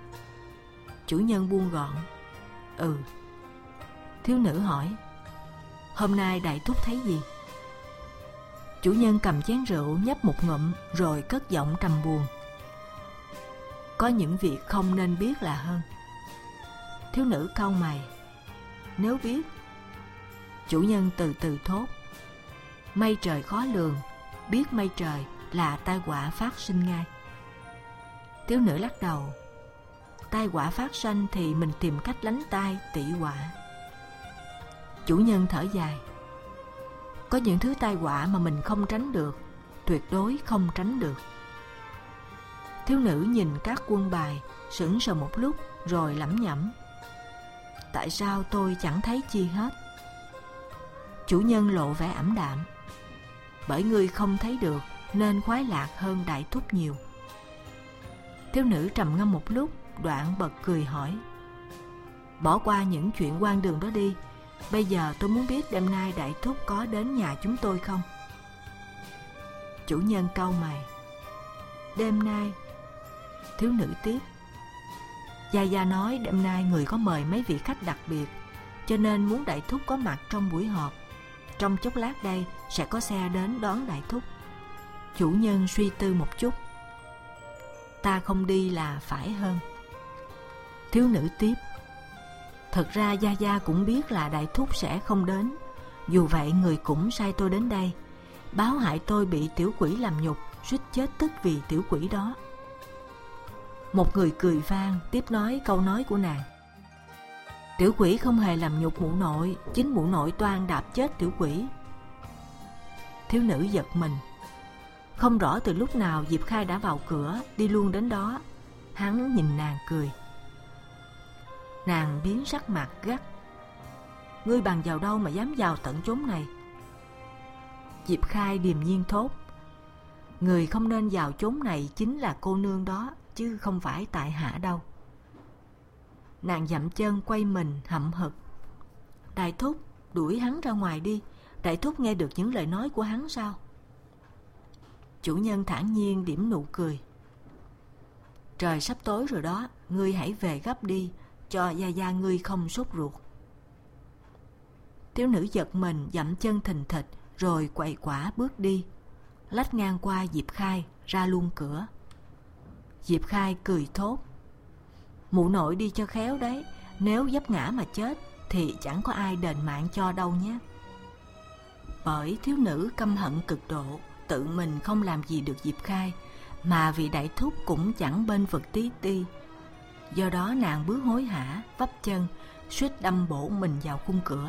Chủ nhân buông gọn. Ừ. Thiếu nữ hỏi. Hôm nay đại thúc thấy gì? Chủ nhân cầm chén rượu nhấp một ngụm rồi cất giọng trầm buồn. Có những việc không nên biết là hơn. Thiếu nữ cau mày. Nếu biết. Chủ nhân từ từ thốt. Mây trời khó lường, biết mây trời là tai họa phát sinh ngay. Thiếu nữ lắc đầu. Tai họa phát sinh thì mình tìm cách lánh tai tị họa. Chủ nhân thở dài. Có những thứ tai họa mà mình không tránh được, tuyệt đối không tránh được. Thiếu nữ nhìn các quân bài, sững sờ một lúc rồi lẩm nhẩm. Tại sao tôi chẳng thấy chi hết? Chủ nhân lộ vẻ ảm đạm. Bởi ngươi không thấy được nên khoái lạc hơn đại thúc nhiều. Thiếu nữ trầm ngâm một lúc, đoạn bật cười hỏi. Bỏ qua những chuyện quan đường đó đi. Bây giờ tôi muốn biết đêm nay đại thúc có đến nhà chúng tôi không? Chủ nhân cau mày. Đêm nay? Thiếu nữ tiếp. Gia Gia nói đêm nay người có mời mấy vị khách đặc biệt, cho nên muốn đại thúc có mặt trong buổi họp. Trong chốc lát đây sẽ có xe đến đón đại thúc. Chủ nhân suy tư một chút. Ta không đi là phải hơn. Thiếu nữ tiếp. Thật ra Gia Gia cũng biết là đại thúc sẽ không đến. Dù vậy người cũng sai tôi đến đây, báo hại tôi bị tiểu quỷ làm nhục, suýt chết tức vì tiểu quỷ đó. Một người cười vang tiếp nói câu nói của nàng. Tiểu quỷ không hề làm nhục mụ nội, chính mụ nội toan đạp chết tiểu quỷ. Thiếu nữ giật mình. Không rõ từ lúc nào Diệp Khai đã vào cửa, đi luôn đến đó. Hắn nhìn nàng cười. Nàng biến sắc mặt gắt. Ngươi bằng vào đâu mà dám vào tận chốn này? Diệp Khai điềm nhiên thốt. Người không nên vào chốn này chính là cô nương đó, chứ không phải tại hạ đâu. Nàng dậm chân quay mình hậm hực. Đại thúc, đuổi hắn ra ngoài đi. Đại thúc nghe được những lời nói của hắn sao? Chủ nhân thản nhiên điểm nụ cười. Trời sắp tối rồi đó, ngươi hãy về gấp đi, cho Gia Gia ngươi không sốt ruột. Thiếu nữ giật mình dậm chân thình thịch, rồi quậy quả bước đi, lách ngang qua Diệp Khai, ra luôn cửa. Diệp Khai cười thốt. Mụ nội đi cho khéo đấy, nếu vấp ngã mà chết thì chẳng có ai đền mạng cho đâu nhé. Bởi thiếu nữ căm hận cực độ, tự mình không làm gì được Diệp Khai, mà vị đại thúc cũng chẳng bên vực tí ti. Do đó nàng bước hối hả, vấp chân, suýt đâm bổ mình vào khung cửa.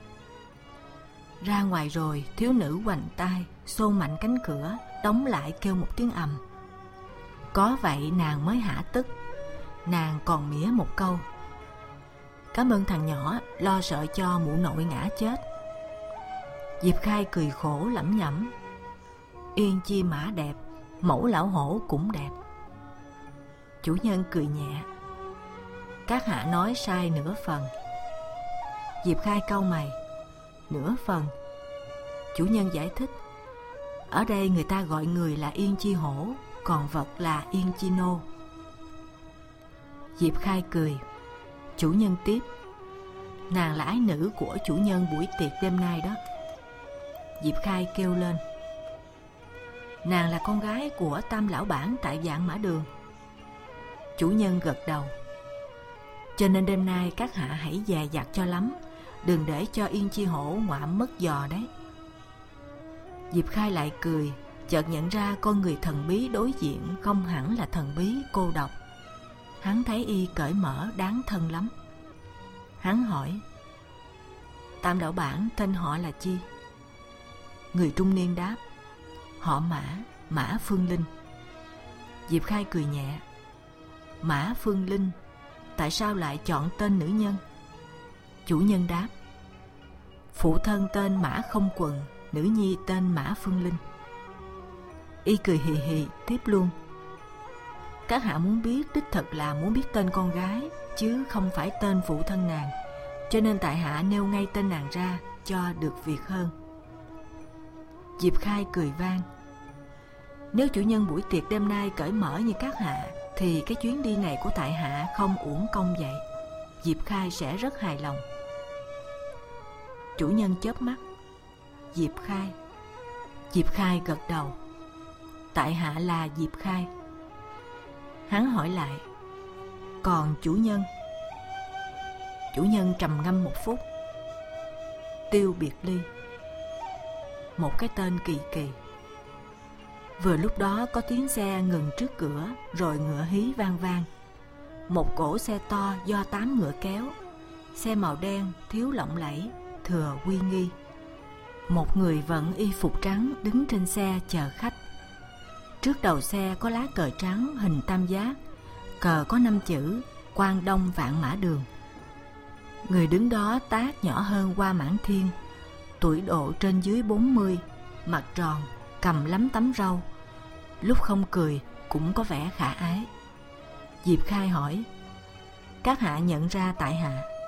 Ra ngoài rồi, thiếu nữ khoành tay, xô mạnh cánh cửa, đóng lại kêu một tiếng ầm. Có vậy nàng mới hả tức. Nàng còn mỉa một câu. Cảm ơn thằng nhỏ, lo sợ cho mụ nội ngã chết. Diệp Khai cười khổ lẩm nhẩm. Yên chi mã đẹp, mẫu lão hổ cũng đẹp. Chủ nhân cười nhẹ. Các hạ nói sai nửa phần. Diệp Khai cau mày. Nửa phần? Chủ nhân giải thích. Ở đây người ta gọi người là Yên chi hổ, còn vật là Yên chi nô. Diệp Khai cười. Chủ nhân tiếp. Nàng là ái nữ của chủ nhân buổi tiệc đêm nay đó. Diệp Khai kêu lên. Nàng là con gái của Tam lão bản tại Vạn Mã Đường. Chủ nhân gật đầu. Cho nên đêm nay các hạ hãy dè dặt cho lắm, đừng để cho Yên chi hổ ngoạm mất giò đấy. Diệp Khai lại cười, chợt nhận ra con người thần bí đối diện không hẳn là thần bí cô độc. Hắn thấy y cởi mở đáng thân lắm. Hắn hỏi. Tam đạo bản tên họ là chi? Người trung niên đáp. Họ Mã, Mã Phương Linh. Diệp Khai cười nhẹ. Mã Phương Linh, tại sao lại chọn tên nữ nhân? Chủ nhân đáp. Phụ thân tên Mã Không Quần, nữ nhi tên Mã Phương Linh. Y cười hì hì tiếp luôn. Các hạ muốn biết đích thực là muốn biết tên con gái, chứ không phải tên phụ thân nàng, cho nên tại hạ nêu ngay tên nàng ra cho được việc hơn. Diệp Khai cười vang. Nếu chủ nhân buổi tiệc đêm nay cởi mở như các hạ, thì cái chuyến đi này của tại hạ không uổng công vậy. Diệp Khai sẽ rất hài lòng. Chủ nhân chớp mắt. Diệp Khai. Diệp Khai gật đầu. Tại hạ là Diệp Khai. Hắn hỏi lại. Còn chủ nhân? Chủ nhân trầm ngâm một phút. Tiêu Biệt Ly. Một cái tên kỳ kỳ. Vừa lúc đó có tiếng xe ngừng trước cửa, rồi ngựa hí vang vang. Một cỗ xe to do tám ngựa kéo. Xe màu đen, thiếu lộng lẫy, thừa uy nghi. Một người vận y phục trắng đứng trên xe chờ khách. Trước đầu xe có lá cờ trắng hình tam giác, cờ có năm chữ Quang Đông Vạn Mã Đường. Người đứng đó tát nhỏ hơn Hoa Mãn Thiên, tuổi độ trên dưới bốn mươi, mặt tròn, cầm lắm tấm râu, lúc không cười cũng có vẻ khả ái. Diệp Khai hỏi. Các hạ nhận ra tại hạ?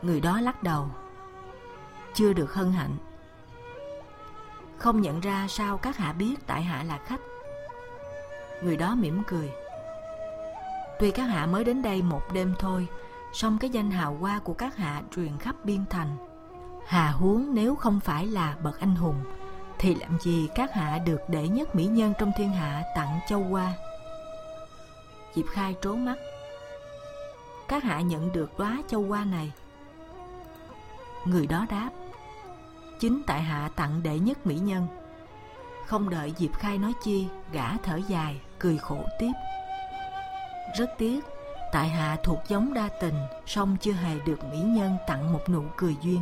Người đó lắc đầu. Chưa được hân hạnh. Không nhận ra sao các hạ biết tại hạ là khách? Người đó mỉm cười. Tuy các hạ mới đến đây một đêm thôi, song cái danh hào hoa của các hạ truyền khắp biên thành. Hà huống nếu không phải là bậc anh hùng, thì làm gì các hạ được đệ nhất mỹ nhân trong thiên hạ tặng châu hoa? Diệp Khai trố mắt. Các hạ nhận được đóa châu hoa này? Người đó đáp. Chính tại hạ tặng đệ nhất mỹ nhân. Không đợi Diệp Khai nói chi, gã thở dài, cười khổ tiếp. Rất tiếc, tại hạ thuộc giống đa tình, song chưa hề được mỹ nhân tặng một nụ cười duyên.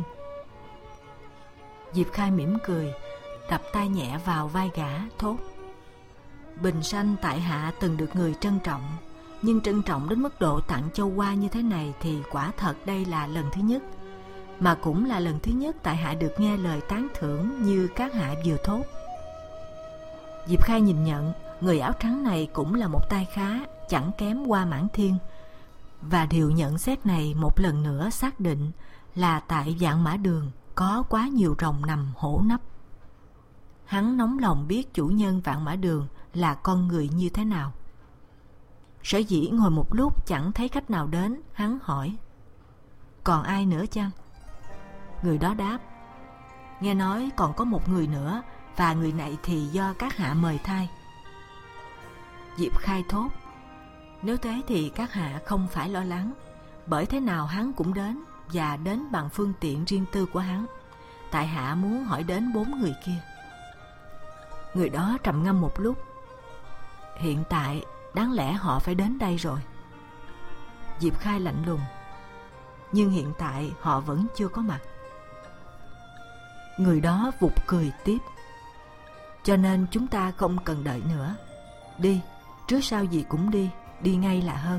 Diệp Khai mỉm cười, đập tay nhẹ vào vai gã, thốt. Bình sanh tại hạ từng được người trân trọng, nhưng trân trọng đến mức độ tặng châu hoa như thế này thì quả thật đây là lần thứ nhất, mà cũng là lần thứ nhất tại hạ được nghe lời tán thưởng như các hạ vừa thốt. Diệp Khai nhìn nhận, người áo trắng này cũng là một tay khá, chẳng kém Hoa Mãn Thiên, và điều nhận xét này một lần nữa xác định là tại Vạn Mã Đường có quá nhiều rồng nằm hổ nấp. Hắn nóng lòng biết chủ nhân Vạn Mã Đường là con người như thế nào. Sở dĩ ngồi một lúc chẳng thấy khách nào đến, hắn hỏi. Còn ai nữa chăng? Người đó đáp. Nghe nói còn có một người nữa, và người này thì do các hạ mời thay. Diệp Khai thốt. Nếu thế thì các hạ không phải lo lắng, bởi thế nào hắn cũng đến, và đến bằng phương tiện riêng tư của hắn. Tại hạ muốn hỏi đến bốn người kia. Người đó trầm ngâm một lúc. Hiện tại đáng lẽ họ phải đến đây rồi. Diệp Khai lạnh lùng. Nhưng hiện tại họ vẫn chưa có mặt. Người đó vụt cười tiếp. Cho nên chúng ta không cần đợi nữa. Đi, trước sau gì cũng đi, đi ngay là hơn.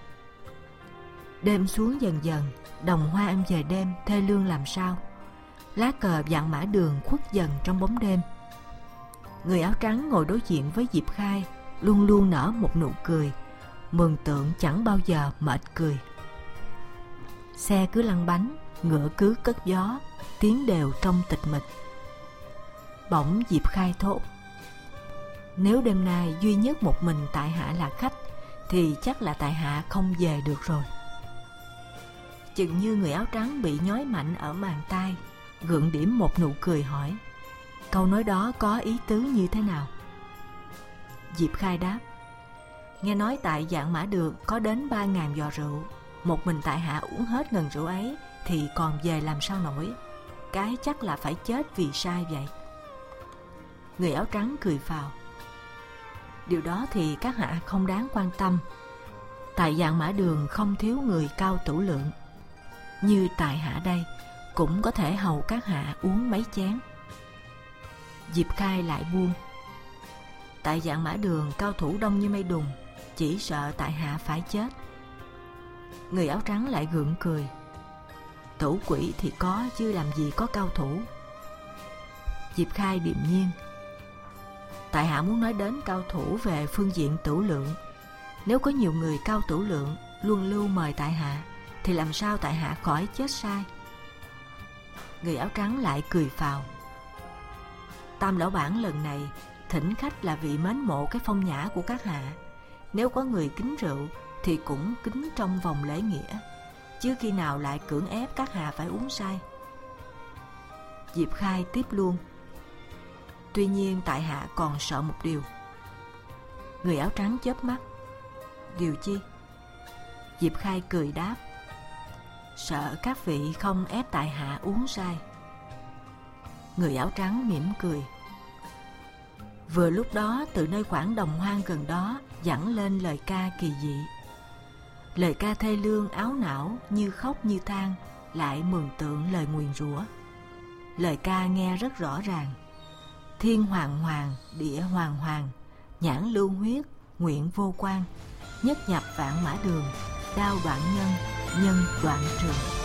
Đêm xuống dần dần, đồng hoa em về đêm thê lương làm sao. Lá cờ Vạn Mã Đường khuất dần trong bóng đêm. Người áo trắng ngồi đối diện với Diệp Khai luôn luôn nở một nụ cười, mường tượng chẳng bao giờ mệt cười. Xe cứ lăn bánh, ngựa cứ cất gió, tiếng đều trong tịch mịch. Bỗng Diệp Khai thốt. Nếu đêm nay duy nhất một mình tại hạ là khách, thì chắc là tại hạ không về được rồi. Chừng như người áo trắng bị nhói mạnh ở màng tai, gượng điểm một nụ cười hỏi. Câu nói đó có ý tứ như thế nào? Diệp Khai đáp. Nghe nói tại Vạn Mã Đường có đến ba ngàn giò rượu. Một mình tại hạ uống hết ngần rượu ấy thì còn về làm sao nổi. Cái chắc là phải chết vì sai vậy. Người áo trắng cười phào. Điều đó thì các hạ không đáng quan tâm. Tại Vạn Mã Đường không thiếu người cao tửu lượng. Như tại hạ đây cũng có thể hầu các hạ uống mấy chén. Diệp Khai lại buông. Tại Vạn Mã Đường cao thủ đông như mây đùng, chỉ sợ tại hạ phải chết. Người áo trắng lại gượng cười. Tửu quỷ thì có, chứ làm gì có cao thủ. Diệp Khai điềm nhiên. Tại hạ muốn nói đến cao thủ về phương diện tửu lượng. Nếu có nhiều người cao tửu lượng luôn lưu mời tại hạ, thì làm sao tại hạ khỏi chết sai? Người áo trắng lại cười phào. Tam lão bản lần này thỉnh khách là vì mến mộ cái phong nhã của các hạ. Nếu có người kính rượu thì cũng kính trong vòng lễ nghĩa, chứ khi nào lại cưỡng ép các hạ phải uống say. Diệp Khai tiếp luôn. Tuy nhiên tại hạ còn sợ một điều. Người áo trắng chớp mắt. Điều chi? Diệp Khai cười đáp. Sợ các vị không ép tại hạ uống say. Người áo trắng mỉm cười. Vừa lúc đó từ nơi khoảng đồng hoang gần đó vẳng lên lời ca kỳ dị. Lời ca thê lương áo não, như khóc như than, lại mường tượng lời nguyền rủa. Lời ca nghe rất rõ ràng. Thiên hoàng hoàng, địa hoàng hoàng, nhãn lưu huyết, nguyện vô quan, nhất nhập Vạn Mã Đường, đao đoạn nhân, nhân đoạn trường.